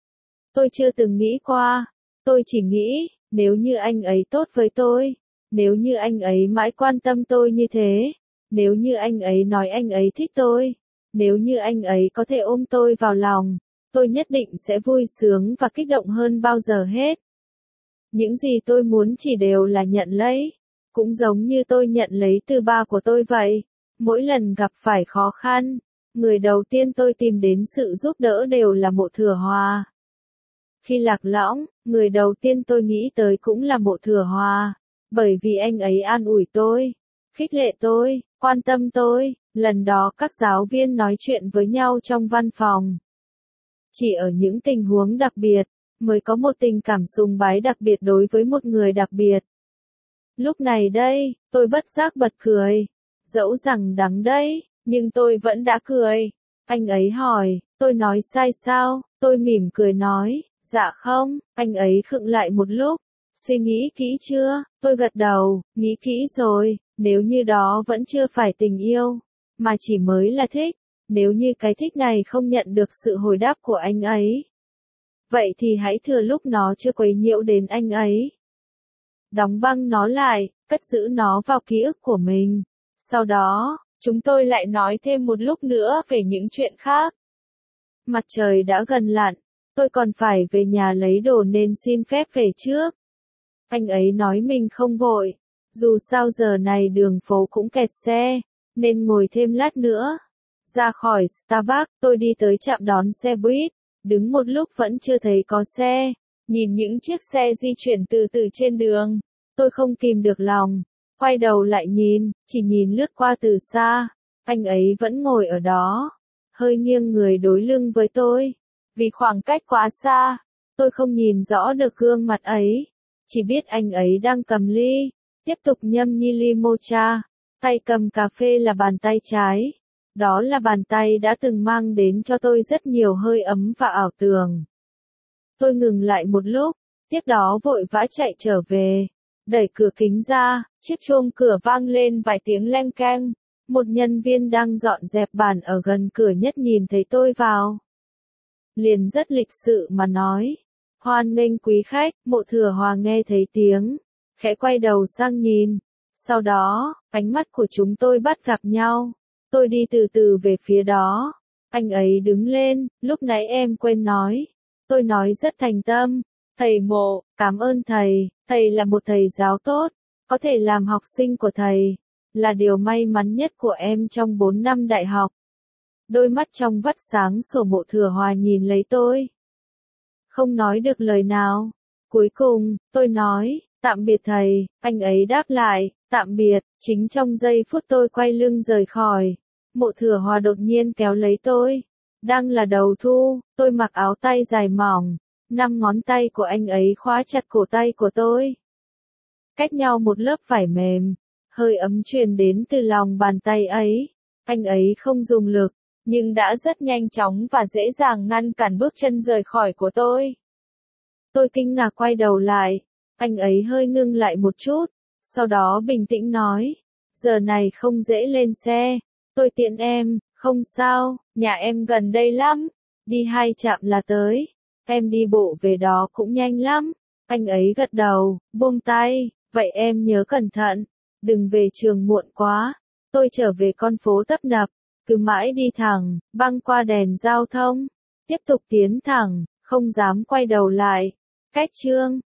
Tôi chưa từng nghĩ qua, tôi chỉ nghĩ, nếu như anh ấy tốt với tôi, nếu như anh ấy mãi quan tâm tôi như thế, nếu như anh ấy nói anh ấy thích tôi, nếu như anh ấy có thể ôm tôi vào lòng, tôi nhất định sẽ vui sướng và kích động hơn bao giờ hết. Những gì tôi muốn chỉ đều là nhận lấy, cũng giống như tôi nhận lấy từ ba của tôi vậy. Mỗi lần gặp phải khó khăn, người đầu tiên tôi tìm đến sự giúp đỡ đều là Mộ Thừa Hoa. Khi lạc lõng, người đầu tiên tôi nghĩ tới cũng là Mộ Thừa Hoa, bởi vì anh ấy an ủi tôi, khích lệ tôi, quan tâm tôi. Lần đó các giáo viên nói chuyện với nhau trong văn phòng. Chỉ ở những tình huống đặc biệt, mới có một tình cảm sùng bái đặc biệt đối với một người đặc biệt. Lúc này đây, tôi bất giác bật cười. Dẫu rằng đắng đấy, nhưng tôi vẫn đã cười. Anh ấy hỏi, tôi nói sai sao? Tôi mỉm cười nói, dạ không. Anh ấy khựng lại một lúc. Suy nghĩ kỹ chưa? Tôi gật đầu, nghĩ kỹ rồi. Nếu như đó vẫn chưa phải tình yêu, mà chỉ mới là thích. Nếu như cái thích này không nhận được sự hồi đáp của anh ấy, vậy thì hãy thừa lúc nó chưa quấy nhiễu đến anh ấy. Đóng băng nó lại, cất giữ nó vào ký ức của mình. Sau đó, chúng tôi lại nói thêm một lúc nữa về những chuyện khác. Mặt trời đã gần lặn, tôi còn phải về nhà lấy đồ nên xin phép về trước. Anh ấy nói mình không vội, dù sao giờ này đường phố cũng kẹt xe, nên ngồi thêm lát nữa. Ra khỏi Starbucks, tôi đi tới trạm đón xe buýt, đứng một lúc vẫn chưa thấy có xe, nhìn những chiếc xe di chuyển từ từ trên đường, tôi không kìm được lòng, quay đầu lại nhìn, chỉ nhìn lướt qua từ xa, anh ấy vẫn ngồi ở đó, hơi nghiêng người đối lưng với tôi, vì khoảng cách quá xa, tôi không nhìn rõ được gương mặt ấy, chỉ biết anh ấy đang cầm ly, tiếp tục nhâm nhi ly mocha, tay cầm cà phê là bàn tay trái. Đó là bàn tay đã từng mang đến cho tôi rất nhiều hơi ấm và ảo tưởng. Tôi ngừng lại một lúc, tiếp đó vội vã chạy trở về, đẩy cửa kính ra, chiếc chuông cửa vang lên vài tiếng leng keng. Một nhân viên đang dọn dẹp bàn ở gần cửa nhất nhìn thấy tôi vào. Liền rất lịch sự mà nói, hoan nghênh quý khách, Mộ Thừa Hòa nghe thấy tiếng, khẽ quay đầu sang nhìn. Sau đó, ánh mắt của chúng tôi bắt gặp nhau. Tôi đi từ từ về phía đó. Anh ấy đứng lên, lúc nãy em quên nói. Tôi nói rất thành tâm. Thầy Mộ, cảm ơn thầy, thầy là một thầy giáo tốt. Có thể làm học sinh của thầy, là điều may mắn nhất của em trong bốn năm đại học. Đôi mắt trong vắt sáng sổ Mộ Thừa Hòa nhìn lấy tôi. Không nói được lời nào. Cuối cùng, tôi nói, tạm biệt thầy, anh ấy đáp lại, tạm biệt, chính trong giây phút tôi quay lưng rời khỏi. Mộ Thừa Hòa đột nhiên kéo lấy tôi. Đang là đầu thu, tôi mặc áo tay dài mỏng, năm ngón tay của anh ấy khóa chặt cổ tay của tôi. Cách nhau một lớp vải mềm, hơi ấm truyền đến từ lòng bàn tay ấy. Anh ấy không dùng lực, nhưng đã rất nhanh chóng và dễ dàng ngăn cản bước chân rời khỏi của tôi. Tôi kinh ngạc quay đầu lại, anh ấy hơi ngưng lại một chút, sau đó bình tĩnh nói, giờ này không dễ lên xe, tôi tiện em, không sao, nhà em gần đây lắm, đi hai trạm là tới, em đi bộ về đó cũng nhanh lắm. Anh ấy gật đầu, buông tay, vậy em nhớ cẩn thận, đừng về trường muộn quá. Tôi trở về con phố tấp nập, cứ mãi đi thẳng, băng qua đèn giao thông, tiếp tục tiến thẳng, không dám quay đầu lại. Cách chương